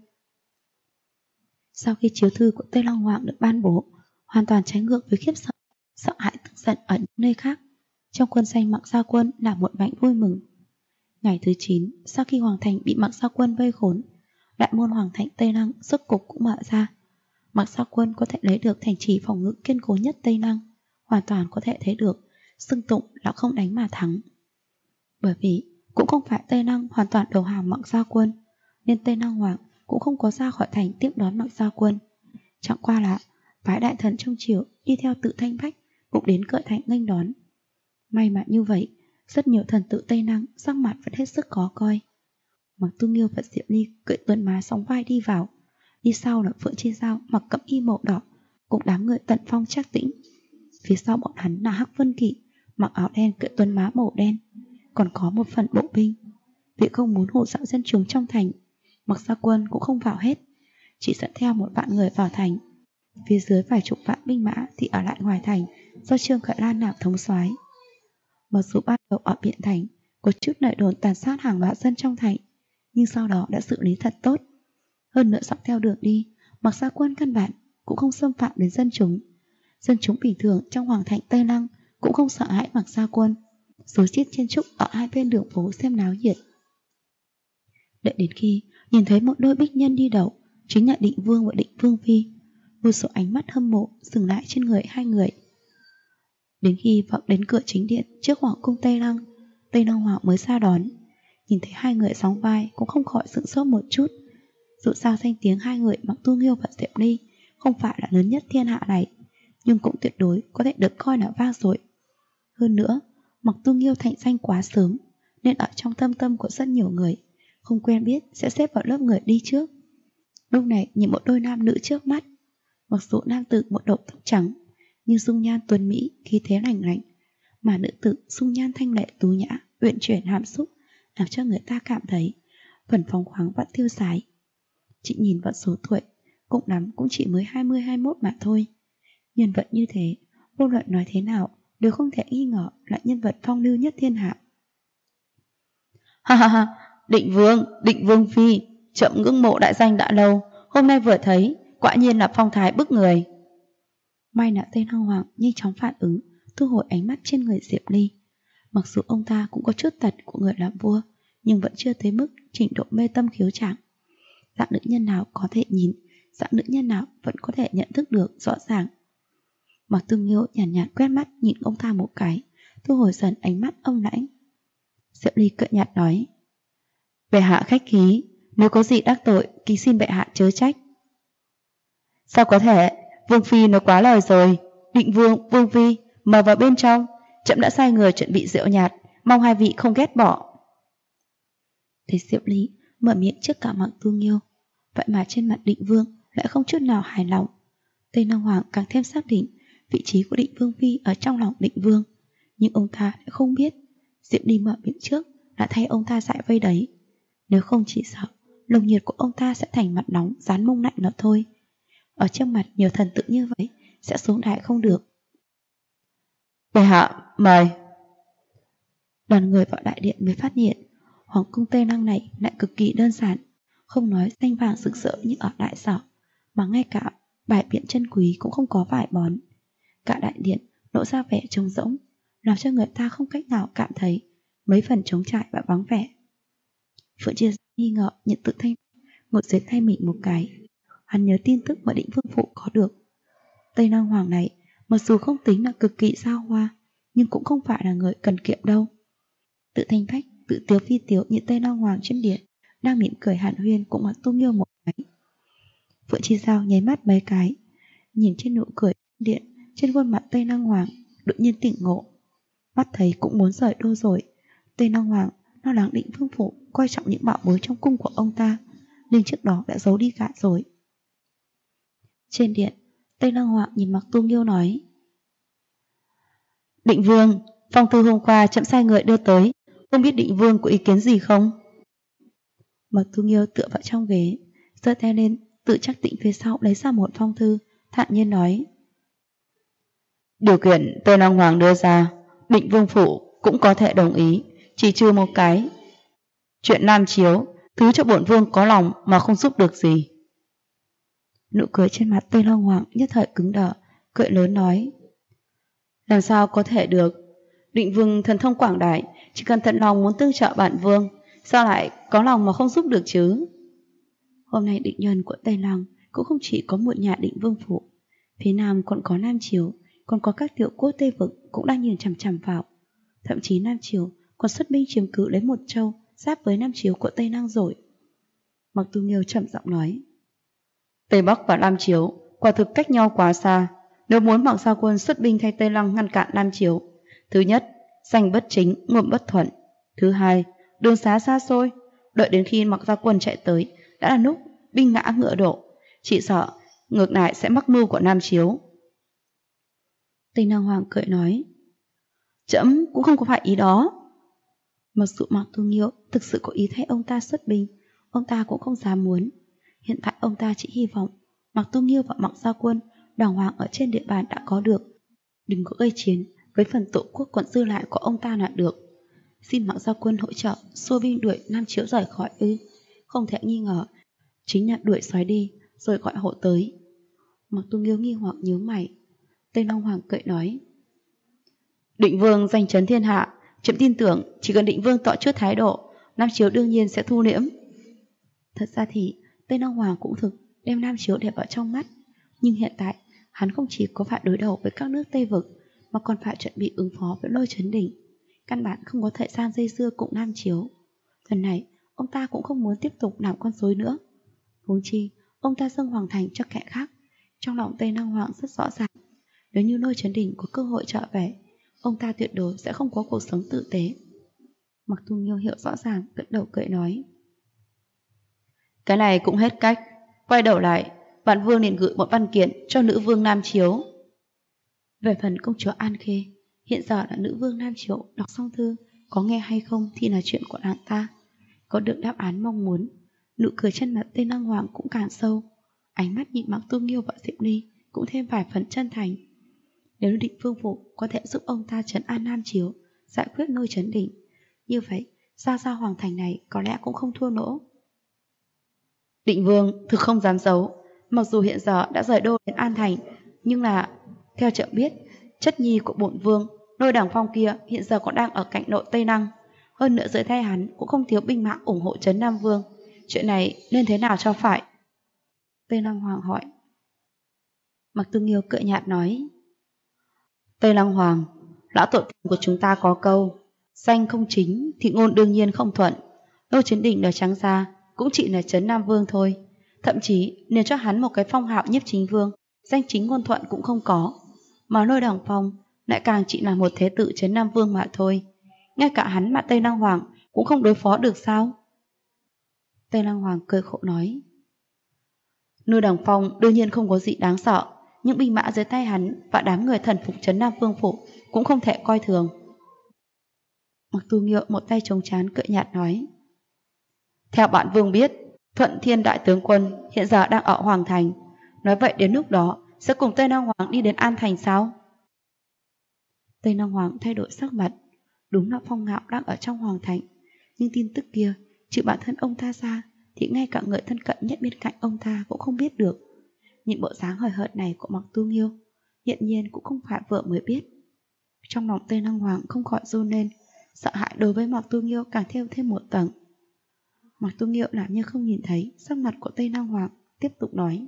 Sau khi chiếu thư của Tây Lăng Hoàng được ban bố, hoàn toàn trái ngược với khiếp sợ, sợ hãi tức giận ở những nơi khác, trong quân danh Mạc Gia Quân là một mảnh vui mừng. Ngày thứ 9, sau khi Hoàng thành bị Mạc Gia Quân vây khốn, đại môn Hoàng thành Tây Lăng rốt cục cũng mở ra. Mạc Gia Quân có thể lấy được thành trì phòng ngự kiên cố nhất Tây Lăng, hoàn toàn có thể thấy được xưng tụng là không đánh mà thắng. Bởi vì cũng không phải Tây Lăng hoàn toàn đầu hàng Mạc Gia Quân, nên Tây Lăng Hoàng cũng không có ra khỏi thành tiếp đón Mạc Gia Quân. Chẳng qua là phái đại thần trong triều đi theo Tự Thanh Bách cũng đến cửa thành nghênh đón. May mà như vậy, rất nhiều thần tử Tây Lăng sắc mặt vẫn hết sức khó coi. Mạc Tu Nghiêu và Diệu Ly cưỡi tuấn má sóng vai đi vào, đi sau là Phượng Chi Giao mặc cẩm y màu đỏ cùng đám người Tần Phong Trác Tĩnh. Phía sau bọn hắn là Hắc Vân Kỵ mặc áo đen cưỡi tuấn má màu đen, còn có một phần bộ binh. Vì không muốn hù dọa dân chúng trong thành, Mạc Gia Quân cũng không vào hết, chỉ dẫn theo 1 vạn người vào thành. Phía dưới vài chục vạn binh mã thì ở lại ngoài thành do Trương Khải Lan làm thống soái. Mặc dù ban đầu ở Biện Thành Có chút lời đồn tàn sát hàng loạt dân trong thành, nhưng sau đó đã xử lý thật tốt. Hơn nữa dọc theo đường đi, Mạc Gia Quân căn bản cũng không xâm phạm đến dân chúng. Dân chúng bình thường trong hoàng thành Tây Lăng cũng không sợ hãi Mạc Gia Quân, rối rít chen chúc ở hai bên đường phố xem náo nhiệt. Đợi đến khi nhìn thấy một đôi bích nhân đi đầu, chính là Định Vương và Định Vương Phi, vô số ánh mắt hâm mộ dừng lại trên người hai người. Đến khi vọng đến cửa chính điện trước hoàng cung Tây Lăng Hoàng mới ra đón. Nhìn thấy hai người sóng vai cũng không khỏi sửng sốt một chút. Dù sao danh tiếng hai người Mạc Tu Nghiêu và Diệp Ly không phải là lớn nhất thiên hạ này, nhưng cũng tuyệt đối có thể được coi là vang dội. Hơn nữa, Mạc Tu Nghiêu thành danh quá sớm, nên ở trong thâm tâm của rất nhiều người không quen biết sẽ xếp vào lớp người đi trước. Lúc này nhìn một đôi nam nữ trước mắt, mặc dù nam tử một đầu tóc trắng, nhưng dung nhan tuấn mỹ, khí thế lành lạnh, mà nữ tử dung nhan thanh lệ tú nhã, uyển chuyển hàm xúc, làm cho người ta cảm thấy phần phóng khoáng và tiêu sái. Chị nhìn vào số tuổi, cũng lắm cũng chỉ mới 20-21 mà thôi. Nhân vật như thế, vô luận nói thế nào đều không thể nghi ngờ là nhân vật phong lưu nhất thiên hạ. Ha ha ha, Định Vương Phi, trẫm ngưỡng mộ đại danh đã lâu, hôm nay vừa thấy, quả nhiên là phong thái bức người. May là tên Hăng Hoàng nhanh chóng phản ứng, thu hồi ánh mắt trên người Diệp Ly. Mặc dù ông ta cũng có chút tật của người làm vua, nhưng vẫn chưa tới mức trình độ mê tâm khiếu trạng. Dạng nữ nhân nào có thể nhìn, dạng nữ nhân nào vẫn có thể nhận thức được rõ ràng. Mạc Tu Nghiêu nhàn nhạt quét mắt nhìn ông ta một cái, thu hồi dần ánh mắt ông lãnh. Diệp Ly cợt nhạt nói: bệ hạ khách khí, nếu có gì đắc tội, kính xin bệ hạ chớ trách. Sao có thể, Vương Phi nói quá lời rồi. Định Vương Phi, mời vào bên trong, trẫm đã sai người chuẩn bị rượu nhạt, mong hai vị không ghét bỏ. Thấy Diệp Ly mở miệng trước cả Mạc Tu Nghiêu, vậy mà trên mặt Định Vương lại không chút nào hài lòng. Tây Lăng Hoàng càng thêm xác định vị trí của Định Vương Phi ở trong lòng Định Vương, nhưng ông ta lại không biết Diệp Ly mở miệng trước đã thay ông ta giải vây đấy. Nếu không chỉ sợ lồng nhiệt của ông ta sẽ thành mặt nóng dán mông lạnh nó thôi. Ở trước mặt nhiều thần tự như vậy sẽ xuống đại không được. Bệ hạ, mời. Đoàn người vào đại điện mới phát hiện hoàng cung Tây Lăng này lại cực kỳ đơn giản, không nói xanh vàng rực rỡ như ở đại sở, mà ngay cả bài biện chân quý cũng không có vài bón. Cả đại điện lộ ra vẻ trống rỗng, làm cho người ta không cách nào cảm thấy mấy phần trống trải và vắng vẻ. Phượng Chia nghi ngờ nhận tự thanh ngồi dưới tay mình một cái. Hắn nhớ tin tức mà Định Vương Phụ có được. Tây Lăng Hoàng này mặc dù không tính là cực kỳ xa hoa, nhưng cũng không phải là người cần kiệm đâu. Tự thanh phách, tự tiếu phi tiếu như Tây Lăng Hoàng trên điện đang mỉm cười hàn huyên cũng Mạc Tu Nghiêu một cái. Phượng Chi Giao nháy mắt mấy cái, nhìn trên nụ cười điện trên khuôn mặt Tây Lăng Hoàng, đột nhiên tỉnh ngộ. Mắt thấy cũng muốn rời đô rồi. Tây Lăng Hoàng lo lắng Định Vương Phụ coi trọng những bảo bối trong cung của ông ta, nên trước đó đã giấu đi cả rồi. Trên điện, Tây Lăng Hoàng nhìn Mạc Tu Nghiêu nói: Định Vương, phong thư hôm qua chậm sai người đưa tới, không biết Định Vương có ý kiến gì không? Mạc Tu Nghiêu tựa vào trong ghế, giơ tay lên, tự chắc tĩnh phía sau lấy ra một phong thư, thản nhiên nói: điều kiện Tây Lăng Hoàng đưa ra, Định Vương Phủ cũng có thể đồng ý, chỉ trừ một cái. Chuyện Nam Chiếu, thứ cho bổn vương có lòng mà không giúp được gì. Nụ cười trên mặt Tây Lăng Hoàng nhất thời cứng đờ, cười lớn nói: làm sao có thể được? Định Vương thần thông quảng đại, chỉ cần thật lòng muốn tương trợ bản vương, sao lại có lòng mà không giúp được chứ? Hôm nay định nhân của Tây Lăng cũng không chỉ có một nhà Định Vương Phủ, phía Nam còn có Nam Chiếu, còn có các tiểu quốc Tây Vực cũng đang nhìn chằm chằm vào. Thậm chí Nam Chiếu còn xuất binh chiếm cứ lấy một châu giáp với Nam Chiếu của Tây Lăng rồi. Mạc Tu Nghiêu trầm giọng nói: Tây Bắc và Nam Chiếu quả thực cách nhau quá xa. Nếu muốn Mạc Gia Quân xuất binh thay Tây Lăng ngăn cản Nam Chiếu, thứ nhất, danh bất chính, ngôn bất thuận. Thứ hai, đường xá xa xôi. Đợi đến khi Mạc Gia Quân chạy tới, đã là lúc binh ngã ngựa đổ. Chỉ sợ ngược lại sẽ mắc mưu của Nam Chiếu. Tây Lăng Hoàng cười nói: trẫm cũng không có phải ý đó. Mặc dù Mạc Tu Nghiêu thực sự có ý thay ông ta xuất binh, ông ta cũng không dám muốn. Hiện tại ông ta chỉ hy vọng Mạc Tu Nghiêu và Mạc Gia Quân đàng hoàng ở trên địa bàn đã có được, đừng có gây chiến với phần tổ quốc còn dư lại của ông ta là được. xin Mạc Gia Quân hỗ trợ xua binh đuổi Nam Chiếu rời khỏi ư? Không thể nghi ngờ chính là đuổi soái đi rồi gọi hộ tới. Mạc Tu Nghiêu nghi hoặc nhíu mày. Tây Long Hoàng cười nói: Định Vương danh chấn thiên hạ, trẫm tin tưởng chỉ cần Định Vương tỏ chút thái độ, Nam Chiếu đương nhiên sẽ thu liễm. Thật ra thì Tây Long Hoàng cũng thực đem Nam Chiếu để vào trong mắt, nhưng hiện tại hắn không chỉ có phải đối đầu với các nước Tây Vực mà còn phải chuẩn bị ứng phó với Lôi Chấn Đỉnh, căn bản không có thời gian dây dưa cùng Nam Chiếu. Lần này ông ta cũng không muốn tiếp tục làm con rối nữa. Huống chi ông ta dâng hoàng thành cho kẻ khác. Trong lòng Tây Long Hoàng rất rõ ràng, nếu như Lôi Chấn Đỉnh có cơ hội trở về, ông ta tuyệt đối sẽ không có cuộc sống tử tế. Mặc Tu Nghiêu hiểu rõ ràng, gật đầu cười nói: Cái này cũng hết cách. Quay đầu lại, Vạn Vương nên gửi một văn kiện cho nữ vương Nam Chiếu. Về phần công chúa An Khê, hiện giờ là nữ vương Nam Chiếu đọc xong thư, có nghe hay không thì là chuyện của nàng ta. Có được đáp án mong muốn, nụ cười trên mặt Tây Lăng Hoàng cũng càng sâu. Ánh mắt nhìn Mạc Tu Nghiêu và Diệp Ly cũng thêm vài phần chân thành. Nếu Định Vương Phủ có thể giúp ông ta trấn an Nam Chiếu, giải quyết Lôi Chấn Đỉnh, như vậy Gia Gia Hoàng thành này có lẽ cũng không thua lỗ. Định Vương thực không dám giấu, mặc dù hiện giờ đã rời đô đến An Thành, nhưng là theo trẫm biết, chất nhi của bổn vương Lôi Đằng Phong kia hiện giờ còn đang ở cạnh nội Tây Năng. Hơn nữa dưới tay hắn cũng không thiếu binh mã ủng hộ trấn Nam Vương. Chuyện này nên thế nào cho phải? Tây Lăng Hoàng hỏi. Mạc Tu Nghiêu cười nhạt nói: Tây Lăng Hoàng, lão tổ tông của chúng ta có câu, danh không chính thì ngôn đương nhiên không thuận. Lôi Chấn Đỉnh nói trắng ra cũng chỉ là trấn Nam Vương thôi. Thậm chí nên cho hắn một cái phong hào nhiếp chính vương, danh chính ngôn thuận cũng không có. Mà Lôi Đằng Phong lại càng chỉ là một thế tử trấn Nam Vương mà thôi. Ngay cả hắn mà Tây Lăng Hoàng cũng không đối phó được sao? Tây Lăng Hoàng cười khổ nói: Lôi Đằng Phong đương nhiên không có gì đáng sợ, nhưng binh mã dưới tay hắn và đám người thần phục trấn Nam Vương Phủ cũng không thể coi thường. Mặc Tu Nghiêu một tay chống trán cười nhạt nói: Theo bản vương biết, Thuận Thiên đại tướng quân hiện giờ đang ở Hoàng Thành. Nói vậy đến lúc đó sẽ cùng Tây Lăng Hoàng đi đến An Thành sao? Tây Lăng Hoàng thay đổi sắc mặt. Đúng là Phong Ngạo đang ở trong Hoàng Thành, nhưng tin tức kia trừ bản thân ông ta ra thì ngay cả người thân cận nhất bên cạnh ông ta cũng không biết được. Nhìn bộ dáng hời hợt này của Mặc Tu Nghiêu, hiện nhiên cũng không phải vợ mới biết. Trong lòng Tây Lăng Hoàng không khỏi run lên, sợ hãi đối với Mặc Tu Nghiêu càng thêm một tầng. Mặc Tu Nghiêu làm như không nhìn thấy sắc mặt của Tây Lăng Hoàng, tiếp tục nói: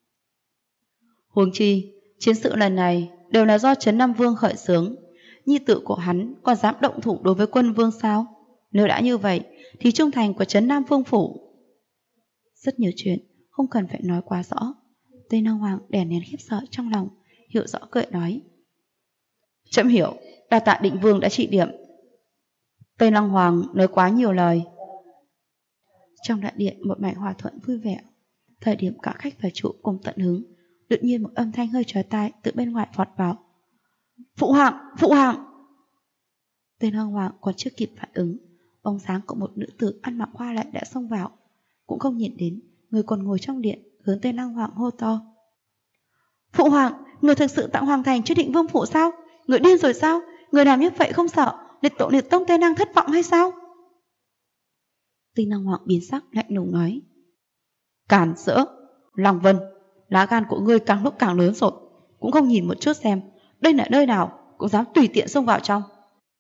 Huống chi, chiến sự lần này đều là do trấn Nam Vương khởi xướng. Nhi tử của hắn còn dám động thủ đối với quân vương sao? Nếu đã như vậy thì trung thành của trấn Nam Vương Phủ. Rất nhiều chuyện không cần phải nói quá rõ. Tây Lăng Hoàng đè nén khiếp sợ trong lòng, hiểu rõ cười nói: Trẫm hiểu, đa tạ Định Vương đã trị điểm. Tây Lăng Hoàng nói quá nhiều lời. Trong đại điện một mảnh hòa thuận vui vẻ. Thời điểm cả khách và trụ cùng tận hứng, tự nhiên một âm thanh hơi chói tai từ bên ngoài vọt vào: Phụ hoàng, phụ hoàng! Tây Lăng Hoàng còn chưa kịp phản ứng, bóng dáng của một nữ tử ăn mặc hoa lệ đã xông vào. Cũng không nhìn đến người còn ngồi trong điện, hướng Tây Lăng Hoàng hô to: Phụ hoàng, người thực sự tặng Hoàng Thành cho Định Vương Phủ sao? Người điên rồi sao? Người làm như vậy không sợ liệt tổ liệt tông Tây Lăng thất vọng hay sao? Tây Lăng Hoàng biến sắc lạnh lùng nói: Càn rỡ, Lăng Vân, lá gan của ngươi càng lúc càng lớn rồi, cũng không nhìn một chút xem đây là nơi nào cũng dám tùy tiện xông vào trong.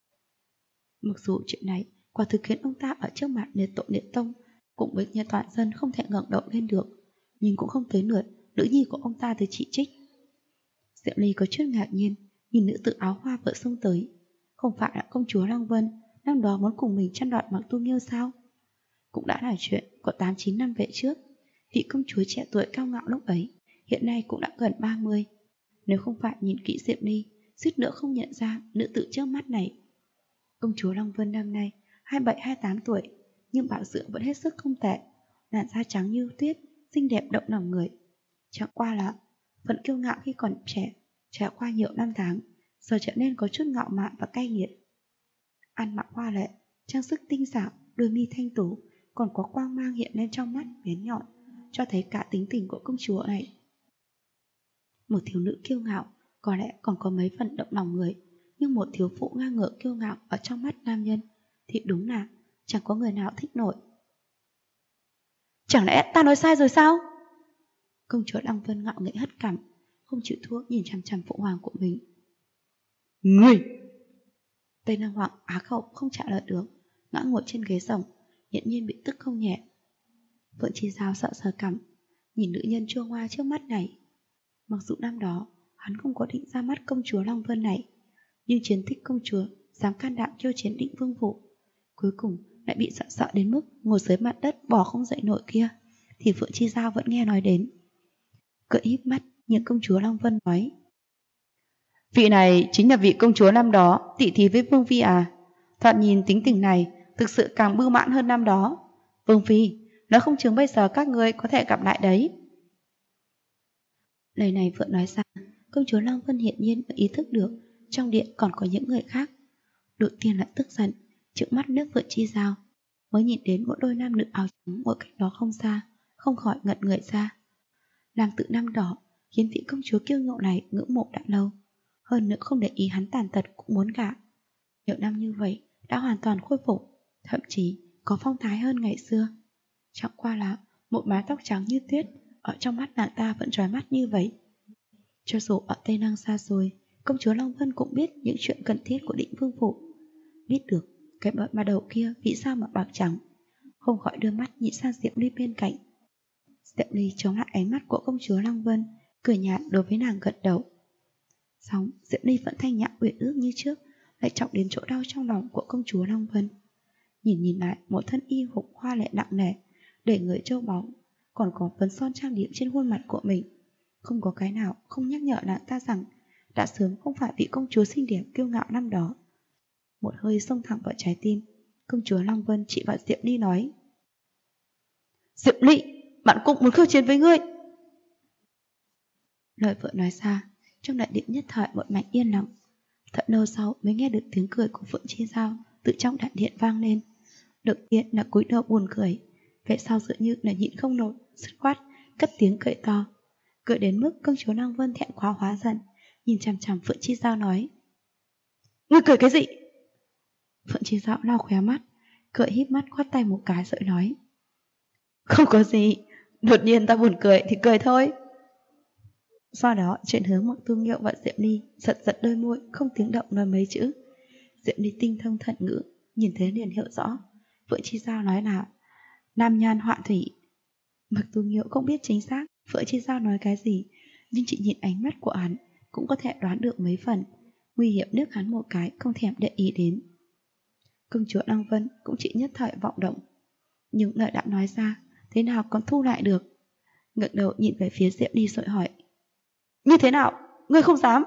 Mặc dù chuyện này quả thực khiến ông ta ở trước mặt liệt tổ liệt tông cùng với nhà toàn dân không thể ngẩng đầu lên được, nhưng cũng không tới lượt nữ nhi của ông ta tới chỉ trích. Diệu Ly có chút ngạc nhiên nhìn nữ tử áo hoa vợ xông tới. Không phải là công chúa Lăng Vân năm đó muốn cùng mình chăn đoạt Mặc Tu Nghiêu sao? Cũng đã là chuyện có 8-9 năm về trước. Vị công chúa trẻ tuổi cao ngạo lúc ấy hiện nay cũng đã gần 30. Nếu không phải nhìn kỹ Diệp Ly, suýt nữa không nhận ra nữ tử trước mắt này. Công chúa Lăng Vân năm nay 27-28 tuổi, nhưng bảo dưỡng vẫn hết sức không tệ, làn da trắng như tuyết, xinh đẹp động lòng người. Chẳng qua là vẫn kiêu ngạo khi còn trẻ, trải qua nhiều năm tháng, giờ trở nên có chút ngạo mạn và cay nghiệt. Ăn mặc hoa lệ, trang sức tinh xảo, đôi mi thanh tú, còn có quang mang hiện lên trong mắt bén nhọn, cho thấy cả tính tình của công chúa này. Một thiếu nữ kiêu ngạo có lẽ còn có mấy phần động lòng người, nhưng một thiếu phụ ngang ngược kiêu ngạo ở trong mắt nam nhân thì đúng là chẳng có người nào thích nổi. Chẳng lẽ ta nói sai rồi sao? Công chúa Lăng Vân ngạo nghễ hất cằm, không chịu thua nhìn chằm chằm phụ hoàng của mình. Ngươi! Tây Lăng Hoàng á khẩu không trả lời được, ngã ngồi trên ghế rồng, hiển nhiên bị tức không nhẹ. Phượng Chi Giao sợ sờ cằm, nhìn nữ nhân chua ngoa trước mắt này. Mặc dù năm đó hắn không có định ra mắt công chúa Lăng Vân này, nhưng chiến tích công chúa dám can đảm khiêu chiến Định Vương Phủ, cuối cùng lại bị sợ đến mức ngồi dưới mặt đất bò không dậy nổi kia, thì Phượng Chi Giao vẫn nghe nói đến. Cười híp mắt nhìn công chúa Lăng Vân nói: Vị này chính là vị công chúa năm đó tỉ thí với Vương Phi à? Thoạt nhìn tính tình này thực sự càng bưu mãn hơn năm đó. Vương Phi, nói không chừng bây giờ các ngươi có thể gặp lại đấy. Lời này vừa nói ra, công chúa Lăng Vân hiển nhiên ý thức được trong điện còn có những người khác. Đầu tiên lại tức giận, trợn mắt nước Phượng Chi Giao, mới nhìn đến một đôi nam nữ áo trắng ngồi cách đó không xa, không khỏi ngẩn người ra. Nàng tự năm đó khiến vị công chúa kiêu ngạo này ngưỡng mộ đã lâu, hơn nữa không để ý hắn tàn tật cũng muốn gả. Nhiều năm như vậy đã hoàn toàn khôi phục, thậm chí có phong thái hơn ngày xưa. Chẳng qua là một mái tóc trắng như tuyết ở trong mắt nàng ta vẫn trói mắt như vậy. Cho dù ở Tây Năng xa xôi, công chúa Long Vân cũng biết những chuyện cần thiết của Định Vương Phủ, biết được cái bợn mà đầu kia vì sao mà bạc trắng, không khỏi đưa mắt nhìn sang Diệm Ly bên cạnh. Diệm Ly chống lại ánh mắt của công chúa Long Vân, cười nhạt đối với nàng gật đầu. Xong Diệm Ly vẫn thanh nhã uyển ước như trước, lại trọng đến chỗ đau trong lòng của công chúa Long Vân. Nhìn lại một thân y phục hoa lệ nặng nề, để người châu báu, còn có phấn son trang điểm trên khuôn mặt của mình, không có cái nào không nhắc nhở nàng ta rằng đã sớm không phải vị công chúa xinh đẹp kiêu ngạo năm đó. Một hơi xông thẳng vào trái tim, công chúa Long Vân chỉ vào Diệm Ly nói: Diệm Ly, bạn cũng muốn khiêu chiến với ngươi. Lời vợ nói ra, trong đại điện nhất thời một mảnh yên lặng. Thật lâu sau mới nghe được tiếng cười của Phượng Chi Giao từ trong đại điện vang lên. Đầu tiên là cúi đầu buồn cười, về sau dường như là nhịn không nổi, dứt khoát cất tiếng cười to, cười đến mức công chúa Lăng Vân thẹn quá hóa giận, nhìn chằm chằm Phượng Chi Giao nói: Ngươi cười cái gì? Phượng Chi Giao lau khóe mắt, cười híp mắt khoát tay một cái rồi nói: Không có gì, đột nhiên ta buồn cười thì cười thôi. Sau đó chuyển hướng Mộng Tu Nghiệu và Diệm Ly, giật giật đôi môi, không tiếng động nói mấy chữ. Diệm Ly tinh thông thận ngữ, nhìn thấy liền hiểu rõ. Phượng Chi Giao nói là nam nhan họa thủy. Mộng Tu Nghiệu không biết chính xác Phượng Chi Giao nói cái gì, nhưng chỉ nhìn ánh mắt của hắn cũng có thể đoán được mấy phần. Nguy hiểm nước hắn một cái không thèm để ý đến. Công chúa Lăng Vân cũng chỉ nhất thời vọng động, nhưng lời đã nói ra thế nào còn thu lại được. Ngẩng đầu nhìn về phía Diệm Ly rồi hỏi: Như thế nào? Ngươi không dám?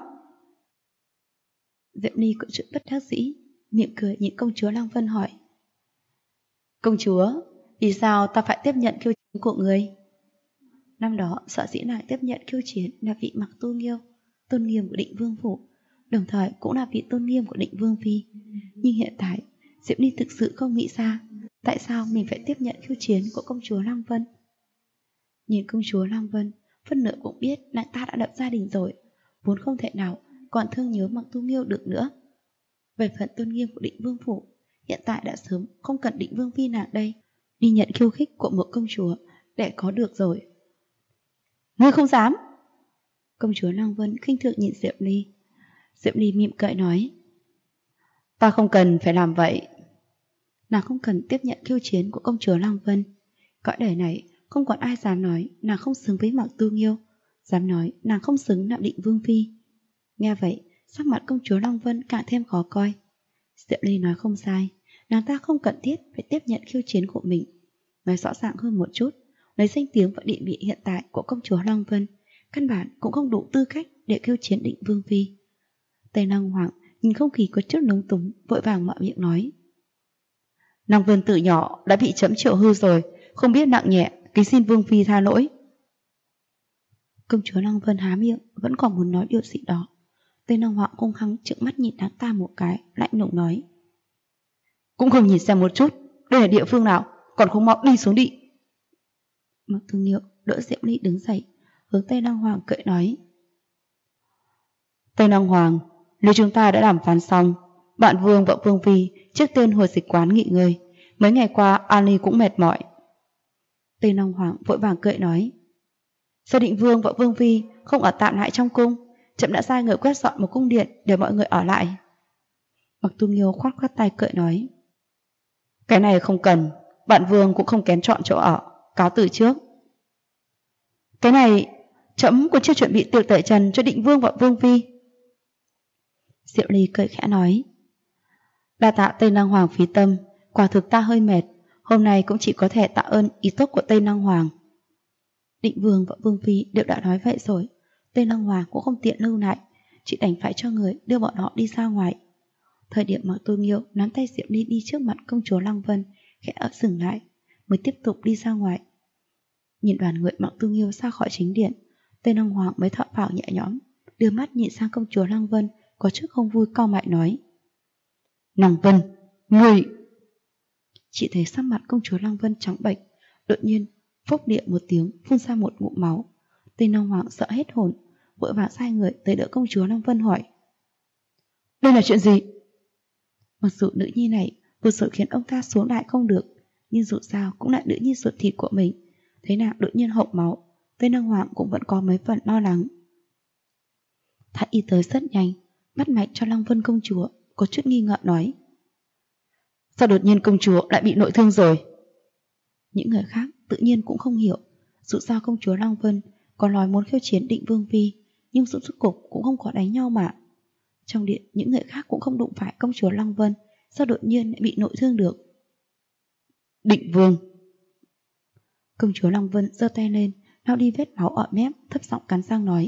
Diệm Ly cũng chuyện bất đắc dĩ, miệng cười nhìn công chúa Lăng Vân hỏi: Công chúa, vì sao ta phải tiếp nhận khiêu chiến của ngươi? Năm đó sở dĩ nàng tiếp nhận khiêu chiến là vị Mặc Tu Nghiêu, tôn nghiêm của Định Vương Phủ, đồng thời cũng là vị tôn nghiêm của Định Vương Phi. Nhưng hiện tại Diệm Ly thực sự không nghĩ ra tại sao mình phải tiếp nhận khiêu chiến của công chúa Lăng Vân. Nhìn công chúa Lăng Vân, phân nửa cũng biết nàng ta đã lập gia đình rồi, vốn không thể nào còn thương nhớ Mặc Tu Nghiêu được nữa. Về phần tôn nghiêm của Định Vương Phủ, hiện tại đã sớm không cần Định Vương Phi nàng đây đi nhận khiêu khích của một công chúa để có được rồi. Ngươi không dám? Công chúa Lăng Vân khinh thường nhìn Diệm Ly. Diệm Ly mỉm cười nói: Ta không cần phải làm vậy. Nàng không cần tiếp nhận khiêu chiến của công chúa Lăng Vân. Cõi đời này không còn ai dám nói nàng không xứng với Mặc Tu Nghiêu, dám nói nàng không xứng làm Định Vương Phi. Nghe vậy, sắc mặt công chúa Lăng Vân càng thêm khó coi. Diệm Ly nói không sai, nàng ta không cần thiết phải tiếp nhận khiêu chiến của mình. Nói rõ ràng hơn một chút, lấy danh tiếng và địa vị hiện tại của công chúa Lăng Vân, căn bản cũng không đủ tư cách để khiêu chiến Định Vương Phi. Tây Lăng Hoàng nhìn không khí có chút lúng túng, vội vàng mở miệng nói: Lăng Vân từ nhỏ đã bị chấm triệu hư rồi, không biết nặng nhẹ, kính xin Vương Phi tha lỗi. Công chúa Lăng Vân há miệng, vẫn còn muốn nói điều gì đó. Tây Lăng Hoàng hung hăng trợn mắt nhìn nàng ta một cái, lạnh lùng nói: Cũng không nhìn xem một chút, đây là địa phương nào, còn không mau đi xuống đi. Mặc Tu Nghiêu đỡ Diệm Ly đứng dậy, hướng Tây Lăng Hoàng cười nói: Tây Lăng Hoàng, nếu chúng ta đã đàm phán xong, bạn Vương và Vương Phi trước tiên hồi dịch quán nghỉ ngơi. Mấy ngày qua Ali cũng mệt mỏi. Tây Long Hoàng vội vàng cười nói, sao Định Vương và Vương Phi không ở tạm lại trong cung? Trẫm đã sai người quét dọn một cung điện để mọi người ở lại. Mặc Tu Nghiêu khoát khoát tay cười nói, cái này không cần, bạn Vương cũng không kén chọn chỗ ở, cáo từ trước. Cái này trẫm còn chưa chuẩn bị tiệc tẩy trần cho Định Vương và Vương Phi. Diệu Ly cười khẽ nói, đa tạ Tây Lăng Hoàng phí tâm, quả thực ta hơi mệt, hôm nay cũng chỉ có thể tạ ơn ý tốt của Tây Lăng Hoàng. Định Vương và Vương Phi đều đã nói vậy rồi, Tây Lăng Hoàng cũng không tiện lưu lại, chỉ đành phải cho người đưa bọn họ đi ra ngoài. Thời điểm Mặc Tu Nghiêu nắm tay Diệu Ly đi trước mặt công chúa Lăng Vân, khẽ dừng lại, mới tiếp tục đi ra ngoài. Nhìn đoàn người Mặc Tu Nghiêu ra khỏi chính điện, Tây Lăng Hoàng mới thở phào nhẹ nhõm, đưa mắt nhìn sang công chúa Lăng Vân, có chút không vui cau mày nói, Lăng Vân, ngươi... Chỉ thấy sắc mặt công chúa Lăng Vân trắng bệch, đột nhiên phốc địa một tiếng phun ra một ngụm máu. Tây Lăng Hoàng sợ hết hồn, vội vàng sai người tới đỡ công chúa Lăng Vân hỏi, đây là chuyện gì? Mặc dù nữ nhi này vừa rồi khiến ông ta xuống lại không được, nhưng dù sao cũng là nữ nhi ruột thịt của mình, thế nào đột nhiên hộc máu, Tây Lăng Hoàng cũng vẫn có mấy phần lo lắng. Thái y tới rất nhanh, bắt mạch cho Lăng Vân công chúa, có chút nghi ngờ nói, sao đột nhiên công chúa lại bị nội thương rồi? Những người khác tự nhiên cũng không hiểu, dù sao công chúa Lăng Vân còn nói muốn khiêu chiến Định Vương Phi, nhưng rốt cuộc cũng không có đánh nhau mà. Trong điện những người khác cũng không đụng phải công chúa Lăng Vân, sao đột nhiên lại bị nội thương được? Định Vương. Công chúa Lăng Vân giơ tay lên, lau đi vết máu ở mép, thấp giọng cắn răng nói,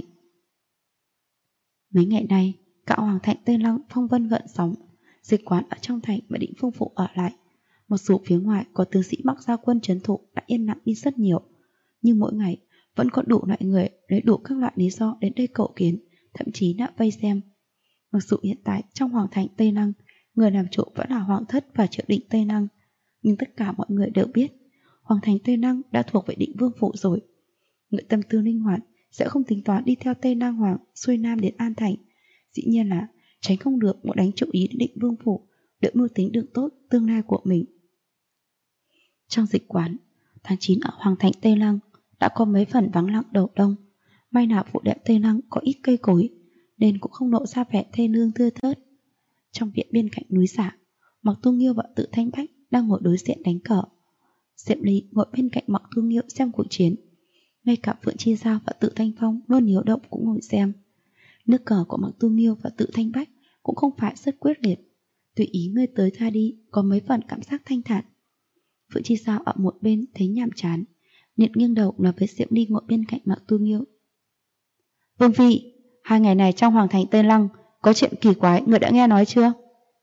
mấy ngày nay cả hoàng thành Tây Lăng phong vân gợn sóng, dịch quán ở trong thành mà Định Vương phủ ở lại. Mặc dù phía ngoài có tướng sĩ Bắc Gia quân trấn thủ đã yên lặng đi rất nhiều, nhưng mỗi ngày vẫn có đủ loại người lấy đủ các loại lý do đến đây cầu kiến, thậm chí đã vây xem. Mặc dù hiện tại trong hoàng thành Tây Lăng, người làm chủ vẫn là hoàng thất và triều đình Tây Lăng, nhưng tất cả mọi người đều biết hoàng thành Tây Lăng đã thuộc về Định Vương phủ rồi. Người tâm tư linh hoạt sẽ không tính toán đi theo Tây Lăng Hoàng xuôi nam đến An Thành, dĩ nhiên là tránh không được một đánh chủ ý đến Định Vương phủ để mưu tính được tốt tương lai của mình. Trong dịch quán, tháng 9 ở hoàng thành Tây Lăng đã có mấy phần vắng lặng đầu đông. May là phủ đệ Tây Lăng có ít cây cối nên cũng không lộ ra vẻ thê lương thưa thớt. Trong viện bên cạnh núi giả, Mặc Tu Nghiêu và Tự Thanh Bách đang ngồi đối diện đánh cờ. Diệm Ly ngồi bên cạnh Mặc Tu Nghiêu xem cuộc chiến. Ngay cả Phượng Chi Giao và Tự Thanh Phong luôn hiếu động cũng ngồi xem. Nước cờ của Mặc Tu Nghiêu và Tự Thanh Bách cũng không phải rất quyết liệt, tùy ý người tới tha đi, có mấy phần cảm giác thanh thản. Phượng Chi Giao ở một bên thấy nhàm chán, liền nghiêng đầu nói với Diệm Ly ngồi bên cạnh Mặc Tu Nghiêu, Vương Phi, 2 ngày này trong hoàng thành Tây Lăng có chuyện kỳ quái, người đã nghe nói chưa?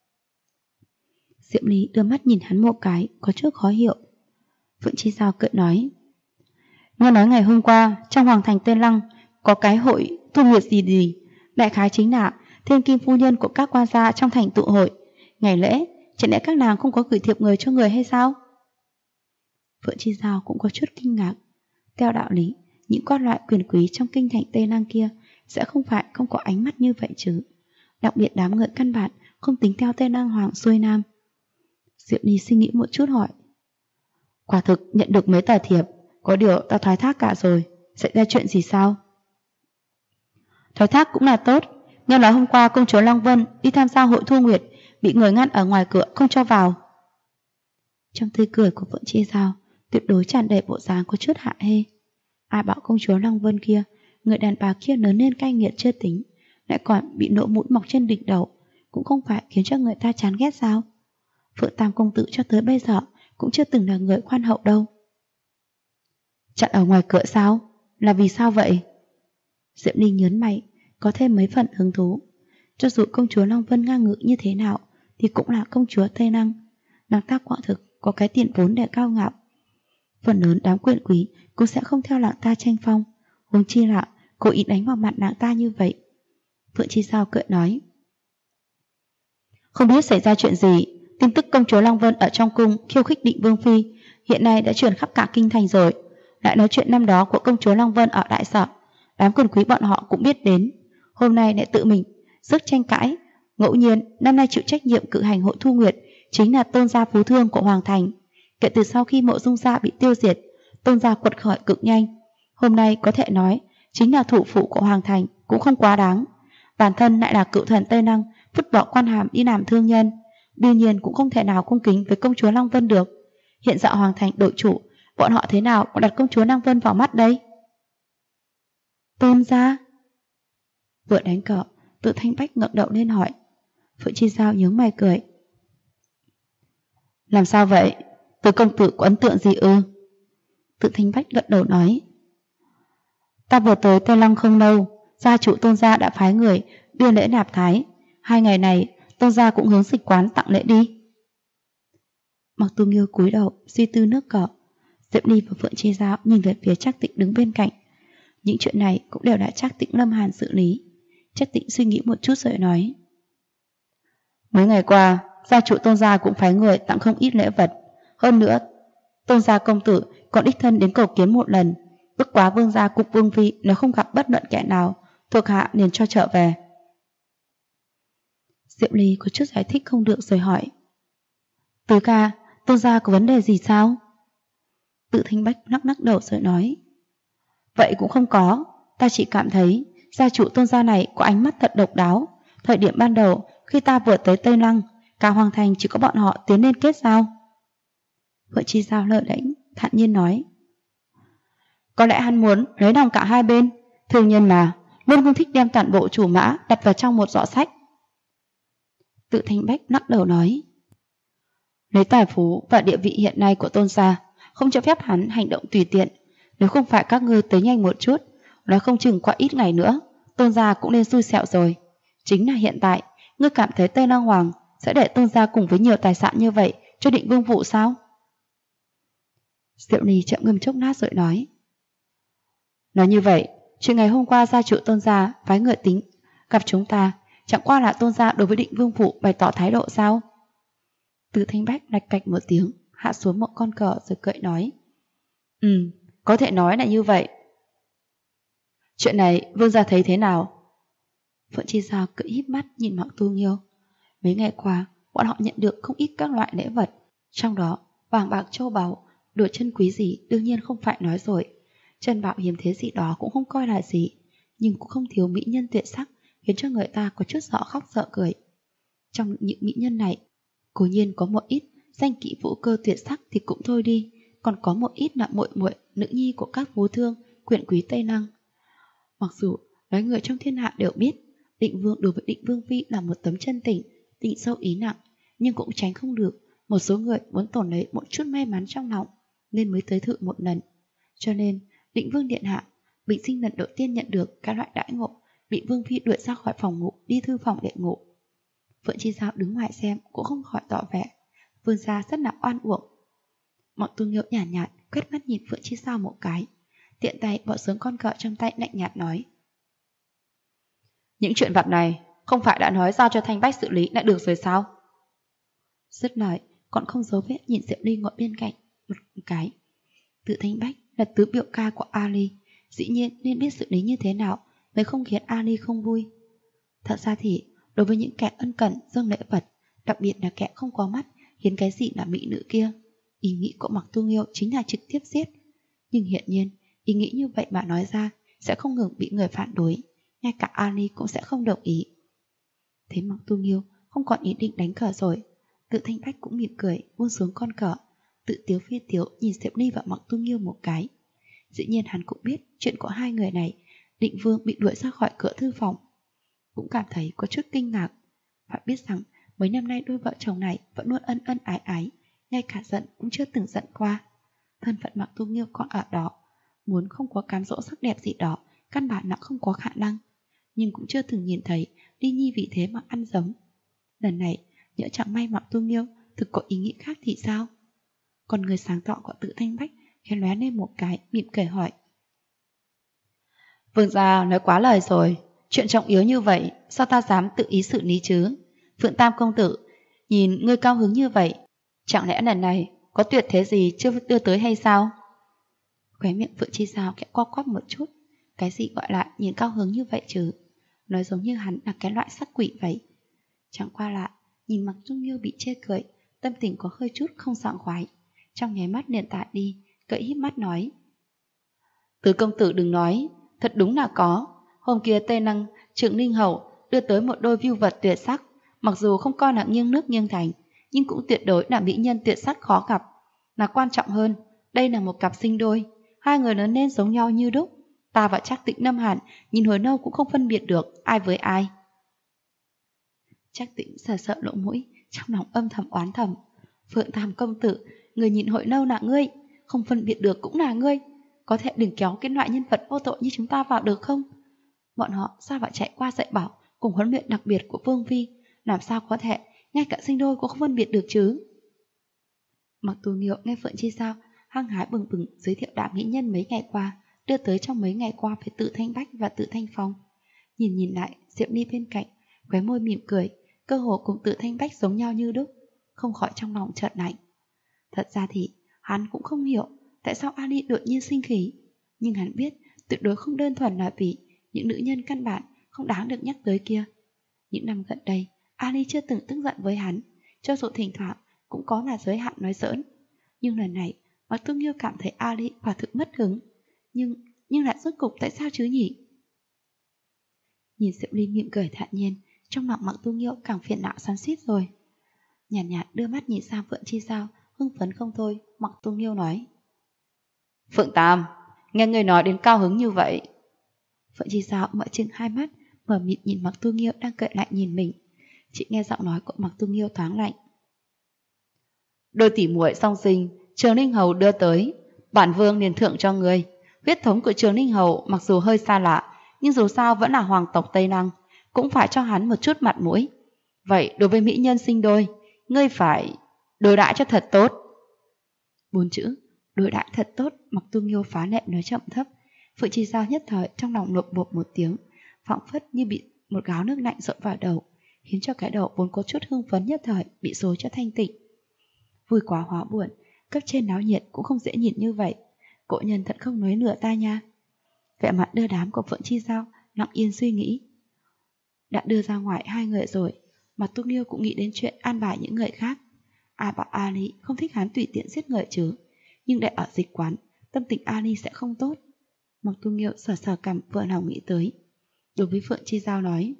Diệm Ly đưa mắt nhìn hắn một cái, có chút khó hiểu. Phượng Chi Giao cười nói, nghe nói ngày hôm qua trong hoàng thành Tây Lăng có cái hội thu nguyệt gì, đại khái chính là thiên kim phu nhân của các quan gia trong thành tụ hội. Ngày lễ, chẳng lẽ các nàng không có gửi thiệp người cho người hay sao? Phượng Chi Giao cũng có chút kinh ngạc. Theo đạo lý, những quan loại quyền quý trong kinh thành Tây Lăng kia sẽ không phải không có ánh mắt như vậy chứ. Đặc biệt đám người căn bản không tính theo Tây Lăng Hoàng xuôi nam. Diệu Ly suy nghĩ một chút hỏi, quả thực nhận được mấy tờ thiệp, có điều ta thoái thác cả rồi, xảy ra chuyện gì sao? Thoái thác cũng là tốt, nghe nói hôm qua công chúa Lăng Vân đi tham gia hội thu nguyệt, bị người ngăn ở ngoài cửa không cho vào. Trong tươi cười của Phượng Chi Giao tuyệt đối tràn đầy bộ dáng có chút hạ hê. Ai bảo công chúa Lăng Vân kia, người đàn bà kia lớn lên cay nghiệt chưa tính, lại còn bị nỗ mũi mọc trên đỉnh đầu, cũng không phải khiến cho người ta chán ghét sao? Phượng Tam công tử cho tới bây giờ cũng chưa từng là người khoan hậu đâu. Chặn ở ngoài cửa sao? Là vì sao vậy? Diệm Ly nhớn mày, có thêm mấy phần hứng thú. Cho dù công chúa Lăng Vân ngang ngự như thế nào thì cũng là công chúa Tây Lăng, nàng ta quả thực có cái tiền vốn để cao ngạo. Phần lớn đám quyền quý cũng sẽ không theo nàng ta tranh phong, huống chi là cố ý đánh vào mặt nàng ta như vậy. Phượng Chi Giao cười nói, không biết xảy ra chuyện gì, tin tức công chúa Lăng Vân ở trong cung khiêu khích Định Vương Phi hiện nay đã truyền khắp cả kinh thành rồi. Lại nói chuyện năm đó của công chúa Lăng Vân ở Đại Sở, đám quyền quý bọn họ cũng biết đến. Hôm nay lại tự mình sức tranh cãi, Ngẫu nhiên, năm nay chịu trách nhiệm cử hành hội thu nguyệt chính là tôn gia phú thương của Hoàng Thành. Kể từ sau khi Mộ Dung gia bị tiêu diệt, tôn gia quật khởi cực nhanh. Hôm nay có thể nói chính là thủ phủ của Hoàng Thành cũng không quá đáng. Bản thân lại là cựu thần Tây Lăng, vứt bỏ quan hàm đi làm thương nhân, đương nhiên cũng không thể nào cung kính với công chúa Lăng Vân được. Hiện giờ Hoàng Thành đổi chủ, bọn họ thế nào còn đặt công chúa Lăng Vân vào mắt đây? Tôn gia. Vừa đánh cờ, Tự Thanh Bách ngẩng đầu lên hỏi. Phượng Chi Giao nhướng mày cười. Làm sao vậy? Từ công tử có ấn tượng gì ư? Tự Thanh Bách gật đầu nói. Ta vừa tới Tây Lăng không lâu, gia chủ Tôn gia đã phái người đưa lễ nạp thái. 2 ngày này Tôn gia cũng hướng dịch quán tặng lễ đi. Mặc Tu Nghiêu cúi đầu suy tư nước cờ. Diệp Ly và Phượng Chi Giao nhìn về phía Trác Tịnh đứng bên cạnh. Những chuyện này cũng đều đã Trác Tịnh Lâm Hàn xử lý. Trác Tịnh suy nghĩ một chút rồi nói. Mấy ngày qua, gia chủ Tôn gia cũng phái người tặng không ít lễ vật. Hơn nữa, Tôn gia công tử còn đích thân đến cầu kiến một lần. Bất quá vương gia cục vương vị nếu không gặp bất luận kẻ nào, thuộc hạ liền cho trở về. Diệp Ly có chút giải thích không được rồi hỏi. Tứ ca, Tôn gia có vấn đề gì sao? Tự Thanh Bách lắc đầu rồi nói. Vậy cũng không có, ta chỉ cảm thấy gia chủ Tôn gia này có ánh mắt thật độc đáo. Thời điểm ban đầu khi ta vừa tới Tây Lăng, cả Hoàng Thành chỉ có bọn họ tiến lên kết giao. Vợ Chi Giao lơ đễnh thản nhiên nói. Có lẽ hắn muốn lấy lòng cả hai bên, thương nhân mà luôn không thích đem toàn bộ chủ mã đặt vào trong một giỏ sách. Tự Thanh Bách lắc đầu nói. Lấy tài phú và địa vị hiện nay của Tôn gia, không cho phép hắn hành động tùy tiện. Nếu không phải các ngươi tới nhanh một chút, nói không chừng qua ít ngày nữa Tôn gia cũng nên xui xẻo rồi. Chính là hiện tại ngươi cảm thấy Tây Lăng Hoàng sẽ để Tôn gia cùng với nhiều tài sản như vậy cho Định Vương Vụ sao? Diệu Ly chậm ngâm chốc lát rồi nói. Nói như vậy, chuyện ngày hôm qua gia chủ Tôn gia phái người tính gặp chúng ta, chẳng qua là Tôn gia đối với Định Vương Vụ bày tỏ thái độ sao? Từ Thanh Bách lạch cạch một tiếng, hạ xuống một con cờ rồi cười nói. Có thể nói là như vậy. Chuyện này vương gia thấy thế nào? Phượng Chi Giao cười híp mắt nhìn Mặc Tu Nghiêu. Mấy ngày qua, bọn họ nhận được không ít các loại lễ vật, trong đó vàng bạc châu báu, đồ chân quý gì đương nhiên không phải nói rồi. Chân bảo hiếm thế gì đó cũng không coi là gì, nhưng cũng không thiếu mỹ nhân tuyệt sắc, khiến cho người ta có chút sợ khóc sợ cười. Trong những mỹ nhân này, cố nhiên có một ít danh kỹ vũ cơ tuyệt sắc thì cũng thôi đi, còn có một ít là muội muội nữ nhi của các phú thương, quyền quý Tây Lăng. Mặc dù nói người trong thiên hạ đều biết Định Vương đối với Định Vương phi là một tấm chân tình, tình sâu ý nặng, nhưng cũng tránh không được một số người muốn tổn lấy một chút may mắn trong lòng nên mới tới thử một lần. Cho nên Định Vương điện hạ bình sinh lần đầu tiên nhận được các loại đãi ngộ, bị Vương phi đuổi ra khỏi phòng ngủ đi thư phòng để ngủ. Phượng Chi Giao đứng ngoài xem cũng không khỏi tỏ vẻ vương gia rất là oan uổng. Mặc Tu Nghiêu nhàn nhạt quét mắt nhìn Phượng Chi Giao một cái, tiện tay bỏ xuống con cờ trong tay lạnh nhạt nói. Những chuyện vặt này không phải đã nói giao cho Thanh Bách xử lý đã được rồi sao? Dứt lời còn không giấu vết nhìn Diệp Ly ngồi bên cạnh một cái. Tự Thanh Bách là tứ biểu ca của Ali, dĩ nhiên nên biết xử lý như thế nào mới không khiến Ali không vui. Thật ra thì đối với những kẻ ân cần dâng lễ vật, đặc biệt là kẻ không có mắt hiến cái gì là mỹ nữ kia, ý nghĩ của Mặc Tu Nghiêu chính là trực tiếp giết. Nhưng hiển nhiên ý nghĩ như vậy mà nói ra sẽ không ngừng bị người phản đối, ngay cả Ali cũng sẽ không đồng ý. Thế Mặc Tu Nghiêu không còn ý định đánh cờ rồi, Tự Thanh Bách cũng mỉm cười buông xuống con cờ, tự tiếu phi tiếu nhìn Diệp Ly và Mặc Tu Nghiêu một cái. Dĩ nhiên hắn cũng biết chuyện của hai người này. Định Vương bị đuổi ra khỏi cửa thư phòng, cũng cảm thấy có chút kinh ngạc. Phải biết rằng mấy năm nay đôi vợ chồng này vẫn luôn ân ân ái ái, ngay cả giận cũng chưa từng giận qua. Thân phận Mặc Tu Nghiêu còn ở đó, muốn không có cám dỗ sắc đẹp gì đó căn bản là không có khả năng. Nhưng cũng chưa từng nhìn thấy Ly Nhi vì thế mà ăn dấm. Lần này nhỡ chẳng may Mặc Tu Nghiêu thực có ý nghĩ khác thì sao? Còn người sáng tỏ của Tự Thanh Bách khẽ lóe lên một cái, mỉm cười hỏi. Vương gia nói quá lời rồi, chuyện trọng yếu như vậy sao ta dám tự ý xử lý chứ? Phượng Tam công tử, nhìn ngươi cao hứng như vậy, chẳng lẽ lần này có tuyệt thế gì chưa đưa tới hay sao? Khóe miệng Phượng Chi Giao kẽ co quắp một chút. Cái gì gọi là nhìn cao hứng như vậy chứ? Nói giống như hắn là cái loại sắc quỷ vậy. Chẳng qua lại, nhìn Mạc Tu Nghiêu bị chê cười, tâm tình có hơi chút không sảng khoái. Trong nháy mắt liền tại đi, cậy híp mắt nói. Tứ công tử đừng nói, thật đúng là có. Hôm kia Tây Năng, Trượng Ninh Hầu đưa tới một đôi vưu vật tuyệt sắc, mặc dù không coi là nghiêng nước nghiêng thành, nhưng cũng tuyệt đối là mỹ nhân tuyệt sắc khó gặp. Là quan trọng hơn, đây là một cặp sinh đôi, hai người lớn lên giống nhau như đúc. Ta và Trác Tĩnh Lâm Hàn nhìn hồi lâu cũng không phân biệt được ai với ai. Trác Tĩnh sờ sợ lỗ mũi, trong lòng âm thầm oán thầm. Phượng Tam công tử, người nhìn hội lâu là ngươi, không phân biệt được cũng là ngươi. Có thể đừng kéo cái loại nhân vật vô tội như chúng ta vào được không? Bọn họ sao phải chạy qua dạy bảo cùng huấn luyện đặc biệt của Vương Phi, làm sao có thể ngay cả sinh đôi cũng không phân biệt được chứ? Mặc Tú Nghiêu nghe Phượng Chi Sao hăng hái bừng bừng giới thiệu đám mỹ nhân mấy ngày qua, đưa tới trong mấy ngày qua với Tự Thanh Bách và Tự Thanh Phong. Nhìn lại Diệp Ly bên cạnh, khóe môi mỉm cười, cơ hồ cùng Tự Thanh Bách giống nhau như đúc, không khỏi trong lòng chợt lạnh. Thật ra thì hắn cũng không hiểu tại sao Ali đột nhiên sinh khí, nhưng hắn biết tuyệt đối không đơn thuần là vì những nữ nhân căn bản không đáng được nhắc tới kia. Những năm gần đây, Ali chưa từng tức giận với hắn, cho dù thỉnh thoảng cũng có là giới hạn nói giỡn. Nhưng lần này, Mạc Tu Nghiêu cảm thấy Ali quả thực mất hứng. Nhưng lại rốt cục tại sao chứ nhỉ? Nhìn Diệp Ly mỉm cười thản nhiên, trong lòng Mạc Tu Nghiêu càng phiền não xoắn xuýt rồi. Nhàn nhạt đưa mắt nhìn sang Phượng Chi Sao, hưng phấn không thôi. Mạc Tu Nghiêu nói: Phượng Tam, nghe người nói đến cao hứng như vậy. Phượng Chi Sao mở chừng hai mắt, mở mịt nhìn Mạc Tu Nghiêu đang cười lạnh nhìn mình. Chị nghe giọng nói của Mạc Tu Nghiêu thoáng lạnh. Đôi tỷ muội song sinh Trường Ninh Hầu đưa tới, bản vương liền thưởng cho người. Huyết thống của Trường Ninh Hầu mặc dù hơi xa lạ, nhưng dù sao vẫn là hoàng tộc Tây Năng, cũng phải cho hắn một chút mặt mũi. Vậy đối với mỹ nhân sinh đôi, ngươi phải đối đãi cho thật tốt. 4 chữ đối đãi thật tốt Mạc Tu Nghiêu phá lệ nói chậm thấp. Phượng Chi Sao nhất thời trong lòng lộp bộp một tiếng, phảng phất như bị một gáo nước lạnh dội vào đầu, khiến cho cái đầu vốn có chút hưng phấn nhất thời bị xối cho thanh tịnh. Vui quá hóa buồn, cấp trên náo nhiệt cũng không dễ nhìn như vậy. Cộ nhân thật không nói nửa ta nha. Vẻ mặt đưa đám của Phượng Chi Sao lặng yên suy nghĩ. Đã đưa ra ngoài hai người rồi, mà Tu Nghiêu cũng nghĩ đến chuyện an bài những người khác. Ai bảo Ali không thích hắn tùy tiện giết người chứ, nhưng để ở dịch quán, tâm tình Ali sẽ không tốt. Mạc Tu Nghiêu sờ sờ cằm vừa lòng nghĩ tới. Đối với Phượng Chi Giao nói: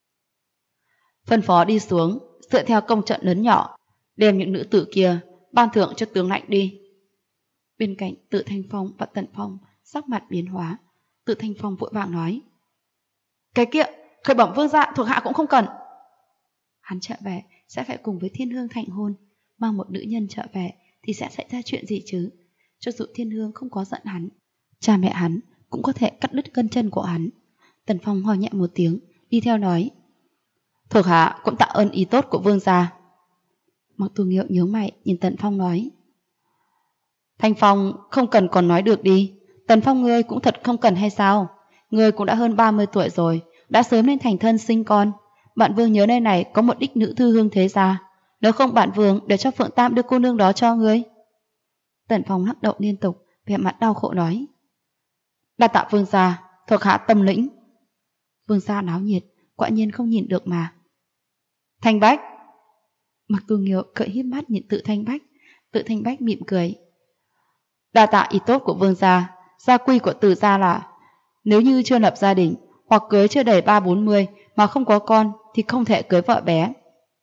phân phó đi xuống, dựa theo công trận lớn nhỏ, đem những nữ tử kia ban thưởng cho tướng lãnh đi. Bên cạnh Tự Thanh Phong và Tần Phong sắc mặt biến hóa. Tự Thanh Phong vội vàng nói: cái kia, khởi bẩm vương gia, thuộc hạ cũng không cần. Hắn trở về sẽ phải cùng với Thiên Hương thành hôn, mang một nữ nhân trở về thì sẽ xảy ra chuyện gì chứ? Cho dù Thiên Hương không có giận hắn, cha mẹ hắn cũng có thể cắt đứt gân chân của hắn. Tần Phong ho nhẹ một tiếng, đi theo nói: thuộc hạ cũng tạ ơn ý tốt của vương gia. Mạc Tu Nghiêu nhớ mày nhìn Tần Phong nói: Thanh Phong không cần còn nói được đi. Tần Phong ngươi cũng thật không cần hay sao? Ngươi cũng đã hơn 30 tuổi rồi, đã sớm lên thành thân sinh con. Bạn vương nhớ nơi này có một đích nữ thư hương thế gia, nếu không bạn vương để cho Phượng Tam đưa cô nương đó cho ngươi. Tần Phong lắc đầu liên tục, vẻ mặt đau khổ nói: đa tạ vương gia, thuộc hạ tâm lĩnh. Vương gia náo nhiệt, quả nhiên không nhìn được mà. Thanh Bách. Mạc Tu Nghiêu cậy híp mắt nhìn Tự Thanh Bách. Tự Thanh Bách mỉm cười: đa tạ ý tốt của vương gia. Gia quy của Từ gia là nếu như chưa lập gia đình hoặc cưới chưa đầy 30-40 mà không có con thì không thể cưới vợ bé.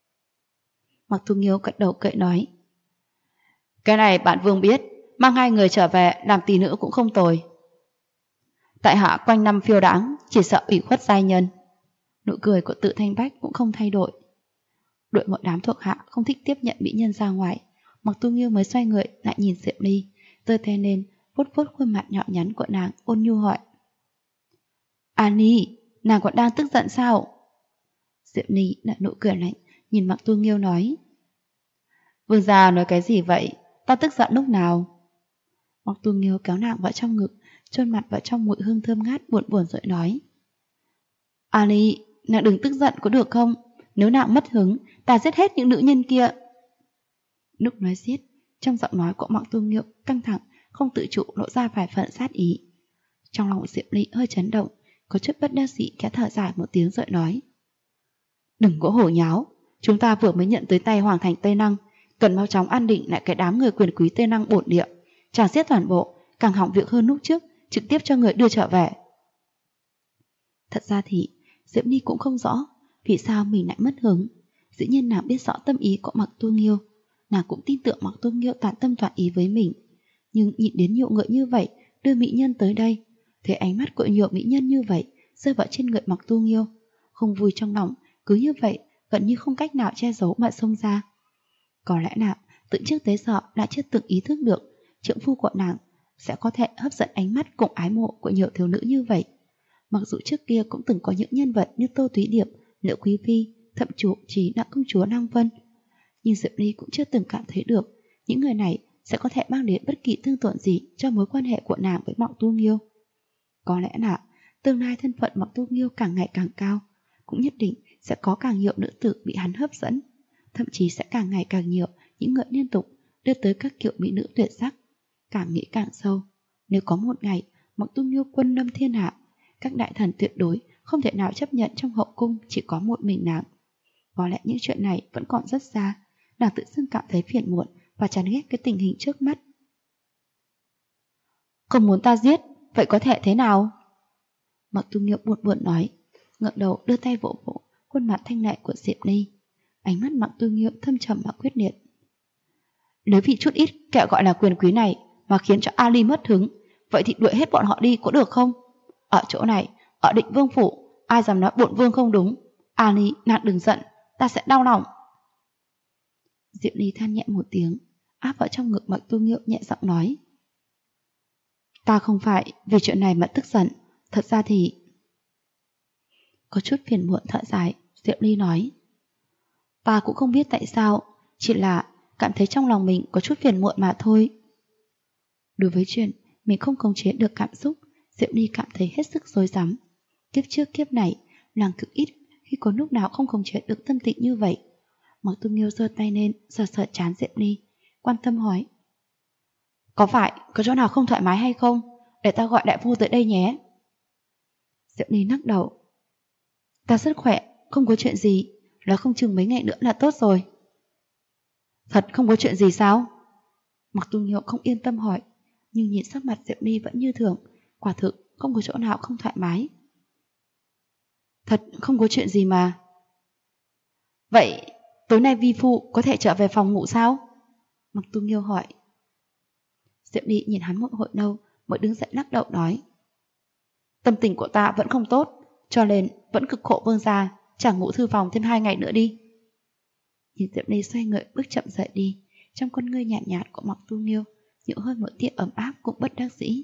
Mạc Tu Nghiêu gật đầu cậy nói: cái này bạn vương biết, mang hai người trở về làm tỷ nữ cũng không tồi. Tại hạ quanh năm phiêu đãng, chỉ sợ ủy khuất giai nhân. Nụ cười của Tự Thanh Bách cũng không thay đổi. Đội một đám thuộc hạ không thích tiếp nhận mỹ nhân ra ngoài, Mạc Tu Nghiêu mới xoay người lại nhìn Diệp Ly, giơ tay lên vuốt vuốt khuôn mặt nhỏ nhắn của nàng, ôn nhu hỏi: Ani, nàng còn đang tức giận sao? Diệp Ly nở nụ cười lạnh, nhìn Mạc Tu Nghiêu nói: vương gia nói cái gì vậy? Ta tức giận lúc nào? Mạc Tu Nghiêu kéo nàng vào trong ngực, chôn mặt vào trong mùi hương thơm ngát, buồn buồn rồi nói: Ali, nàng đừng tức giận có được không? Nếu nàng mất hứng, ta giết hết những nữ nhân kia. Lúc nói giết, trong giọng nói của Mạc Tu Nghiêu căng thẳng, không tự chủ lộ ra vài phần sát ý. Trong lòng Diệp Ly hơi chấn động, có chút bất đắc dĩ khẽ thở dài một tiếng rồi nói: đừng có hổ nháo, Chúng ta vừa mới nhận tới tay Hoàng thành Tây Năng, cần mau chóng an định lại cái đám người quyền quý Tây Năng bổn địa, chàng giết toàn bộ, càng hỏng việc hơn lúc trước, trực tiếp cho người đưa trở về. Thật ra thì Diễm Ly cũng không rõ vì sao mình lại mất hứng. Dĩ nhiên nàng biết rõ tâm ý của Mặc Tu Nghiêu, nàng cũng tin tưởng Mặc Tu Nghiêu toàn tâm toàn ý với mình. Nhưng nhìn đến nhiều người như vậy đưa mỹ nhân tới đây, thấy ánh mắt của nhiều mỹ nhân như vậy rơi vào trên người Mặc Tu Nghiêu, không vui trong lòng cứ như vậy gần như không cách nào che giấu mà xông ra. Có lẽ nào từ trước tới giờ đã chưa từng ý thức được trượng phu của nàng sẽ có thể hấp dẫn ánh mắt cùng ái mộ của nhiều thiếu nữ như vậy. Mặc dù trước kia cũng từng có những nhân vật như Tô Túy Điệp, Nữ Quý Phi, thậm chí là công chúa Lăng Vân, nhưng Diệp Ly cũng chưa từng cảm thấy được những người này sẽ có thể mang đến bất kỳ thương tổn gì cho mối quan hệ của nàng với Mặc Tu Nghiêu. Có lẽ là tương lai thân phận Mặc Tu Nghiêu càng ngày càng cao, cũng nhất định sẽ có càng nhiều nữ tử bị hắn hấp dẫn, thậm chí sẽ càng ngày càng nhiều những người liên tục đưa tới các kiểu mỹ nữ tuyệt sắc. Càng nghĩ càng sâu, nếu có một ngày Mặc Tu Nghiêu quân lâm thiên hạ, các đại thần tuyệt đối không thể nào chấp nhận trong hậu cung chỉ có một mình nàng. Có lẽ những chuyện này vẫn còn rất xa, nàng tự dưng cảm thấy phiền muộn và chán ghét cái tình hình trước mắt. Không muốn ta giết, vậy có thể thế nào? Mặc Tu Nghiêu buồn buồn nói, ngẩng đầu đưa tay vỗ vỗ khuôn mặt thanh lệ của Diệp Ly. Ánh mắt Mặc Tu Nghiêu thâm trầm và quyết liệt. Nếu vì chút ít kẹo gọi là quyền quý này mà khiến cho Ali mất hứng, vậy thì đuổi hết bọn họ đi có được không? Ở chỗ này, ở Định Vương phủ, ai dám nói bổn vương không đúng? Ali, nàng đừng giận, ta sẽ đau lòng. Diệp Ly than nhẹ một tiếng, áp vào trong ngực Mặc Tu Nghiêu, nhẹ giọng nói. Ta không phải vì chuyện này mà tức giận, thật ra thì... Có chút phiền muộn thở dài, Diệp Ly nói. Ta cũng không biết tại sao, chỉ là cảm thấy trong lòng mình có chút phiền muộn mà thôi. Đối với chuyện mình không khống chế được cảm xúc, Diệp Ly cảm thấy hết sức rối rắm. Kiếp trước kiếp này, nàng cực ít khi có lúc nào không khống chế được tâm tình như vậy. Mặc Tu Nghiêu giơ tay lên, sờ sờ trán Diệp Ly, quan tâm hỏi. Có phải có chỗ nào không thoải mái hay không? Để ta gọi đại phu tới đây nhé. Diệp Ly lắc đầu. Ta rất khỏe, không có chuyện gì, là không chừng mấy ngày nữa là tốt rồi. Thật không có chuyện gì sao? Mặc Tu Nghiêu không yên tâm hỏi, nhưng nhìn sắc mặt Diệp Ly vẫn như thường, quả thực không có chỗ nào không thoải mái. Thật không có chuyện gì mà. Vậy tối nay vi phu có thể trở về phòng ngủ sao? Mặc Tu Nghiêu hỏi. Diệp Ly nhìn hắn một hồi lâu mới đứng dậy lắc đầu nói. Tâm tình của ta vẫn không tốt, cho nên vẫn cực khổ vương gia, chẳng ngủ thư phòng thêm 2 ngày nữa đi. Nhìn Diệp Ly xoay người bước chậm dậy đi, trong con ngươi nhạt nhạt của Mặc Tu Nghiêu nhiều hơn một tia ấm áp cũng bất đắc dĩ.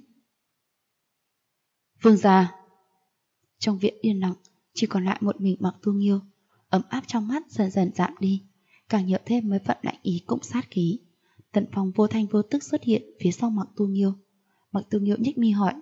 Vương gia. Trong viện yên lặng, chỉ còn lại một mình Mặc Tu Nghiêu, ấm áp trong mắt dần dần giảm đi, càng nhiều thêm mấy phần lạnh ý cũng sát khí. Tần Phong vô thanh vô tức xuất hiện phía sau Mặc Tu Nghiêu. Mặc Tu Nghiêu nhếch mi hỏi.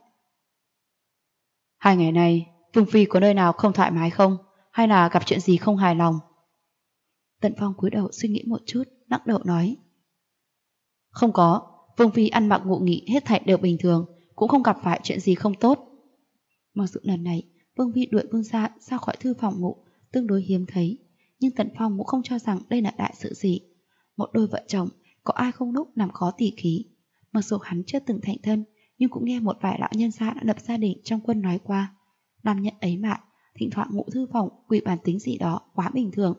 2 ngày này, Vương Phi có nơi nào không thoải mái không? Hay là gặp chuyện gì không hài lòng? Tần Phong cúi đầu suy nghĩ một chút, lắc đầu nói. Không có, Vương Phi ăn mặc ngụ nghỉ hết thảy đều bình thường, cũng không gặp phải chuyện gì không tốt. Mặc dù lần này Vương Phi đuổi vương gia ra khỏi thư phòng ngủ tương đối hiếm thấy, nhưng Tần Phong cũng không cho rằng đây là đại sự gì. Một đôi vợ chồng có ai không lúc làm khó tỉ khí. Mặc dù hắn chưa từng thành thân, nhưng cũng nghe một vài lão nhân gia đã lập gia đình trong quân nói qua, nam nhân ấy mà thỉnh thoảng ngủ thư phòng quỷ bản tính gì đó quá bình thường.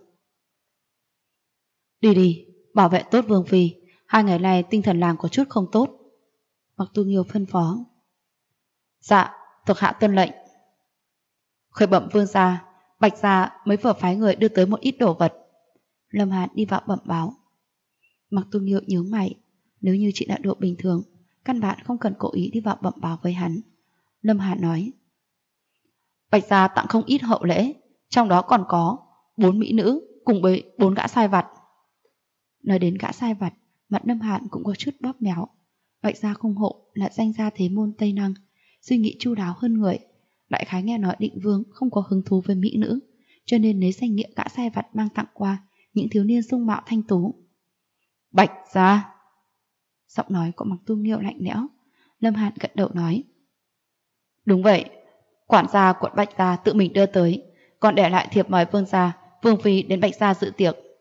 Đi đi, bảo vệ tốt Vương Phi, 2 ngày này tinh thần làng có chút không tốt. Mặc Tu Nghiêu phân phó. Dạ, thuộc hạ tuân lệnh. Khởi bẩm vương gia, Bạch gia mới vừa phái người đưa tới một ít đồ vật. Lâm Hàn đi vào bẩm báo. Mặc Tu Nghiêu nhướng mày, nếu như chỉ là độ bình thường, căn bản không cần cố ý đi vào bẩm báo với hắn. Lâm Hàn nói. Bạch gia tặng không ít hậu lễ, trong đó còn có 4 mỹ nữ cùng với 4 gã sai vặt. Nói đến gã sai vặt, mặt Lâm Hàn cũng có chút bóp méo. Bạch gia không hộ là danh gia thế môn Tây Năng, suy nghĩ chu đáo hơn người. Đại khái nghe nói Định Vương không có hứng thú với mỹ nữ, cho nên lấy danh nghĩa gã sai vặt mang tặng qua những thiếu niên dung mạo thanh tú. Bạch gia. Giọng nói của Mặc Tu Nghiêu lạnh lẽo. Lâm Hàn gật đầu nói. Đúng vậy, quản gia của Bạch gia tự mình đưa tới, còn để lại thiệp mời vương gia, Vương Phi đến Bạch gia dự tiệc.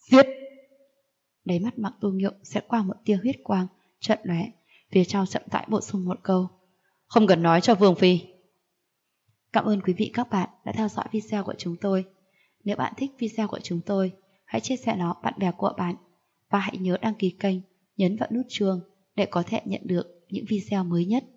Giết! Đáy mắt Mạc Tu Nhượng sẽ qua một tia huyết quang, trận lóe, phía sau chậm rãi bổ sung một câu. Không cần nói cho Vương Phi. Cảm ơn quý vị các bạn đã theo dõi video của chúng tôi. Nếu bạn thích video của chúng tôi, hãy chia sẻ nó bạn bè của bạn và hãy nhớ đăng ký kênh, nhấn vào nút chuông để có thể nhận được những video mới nhất.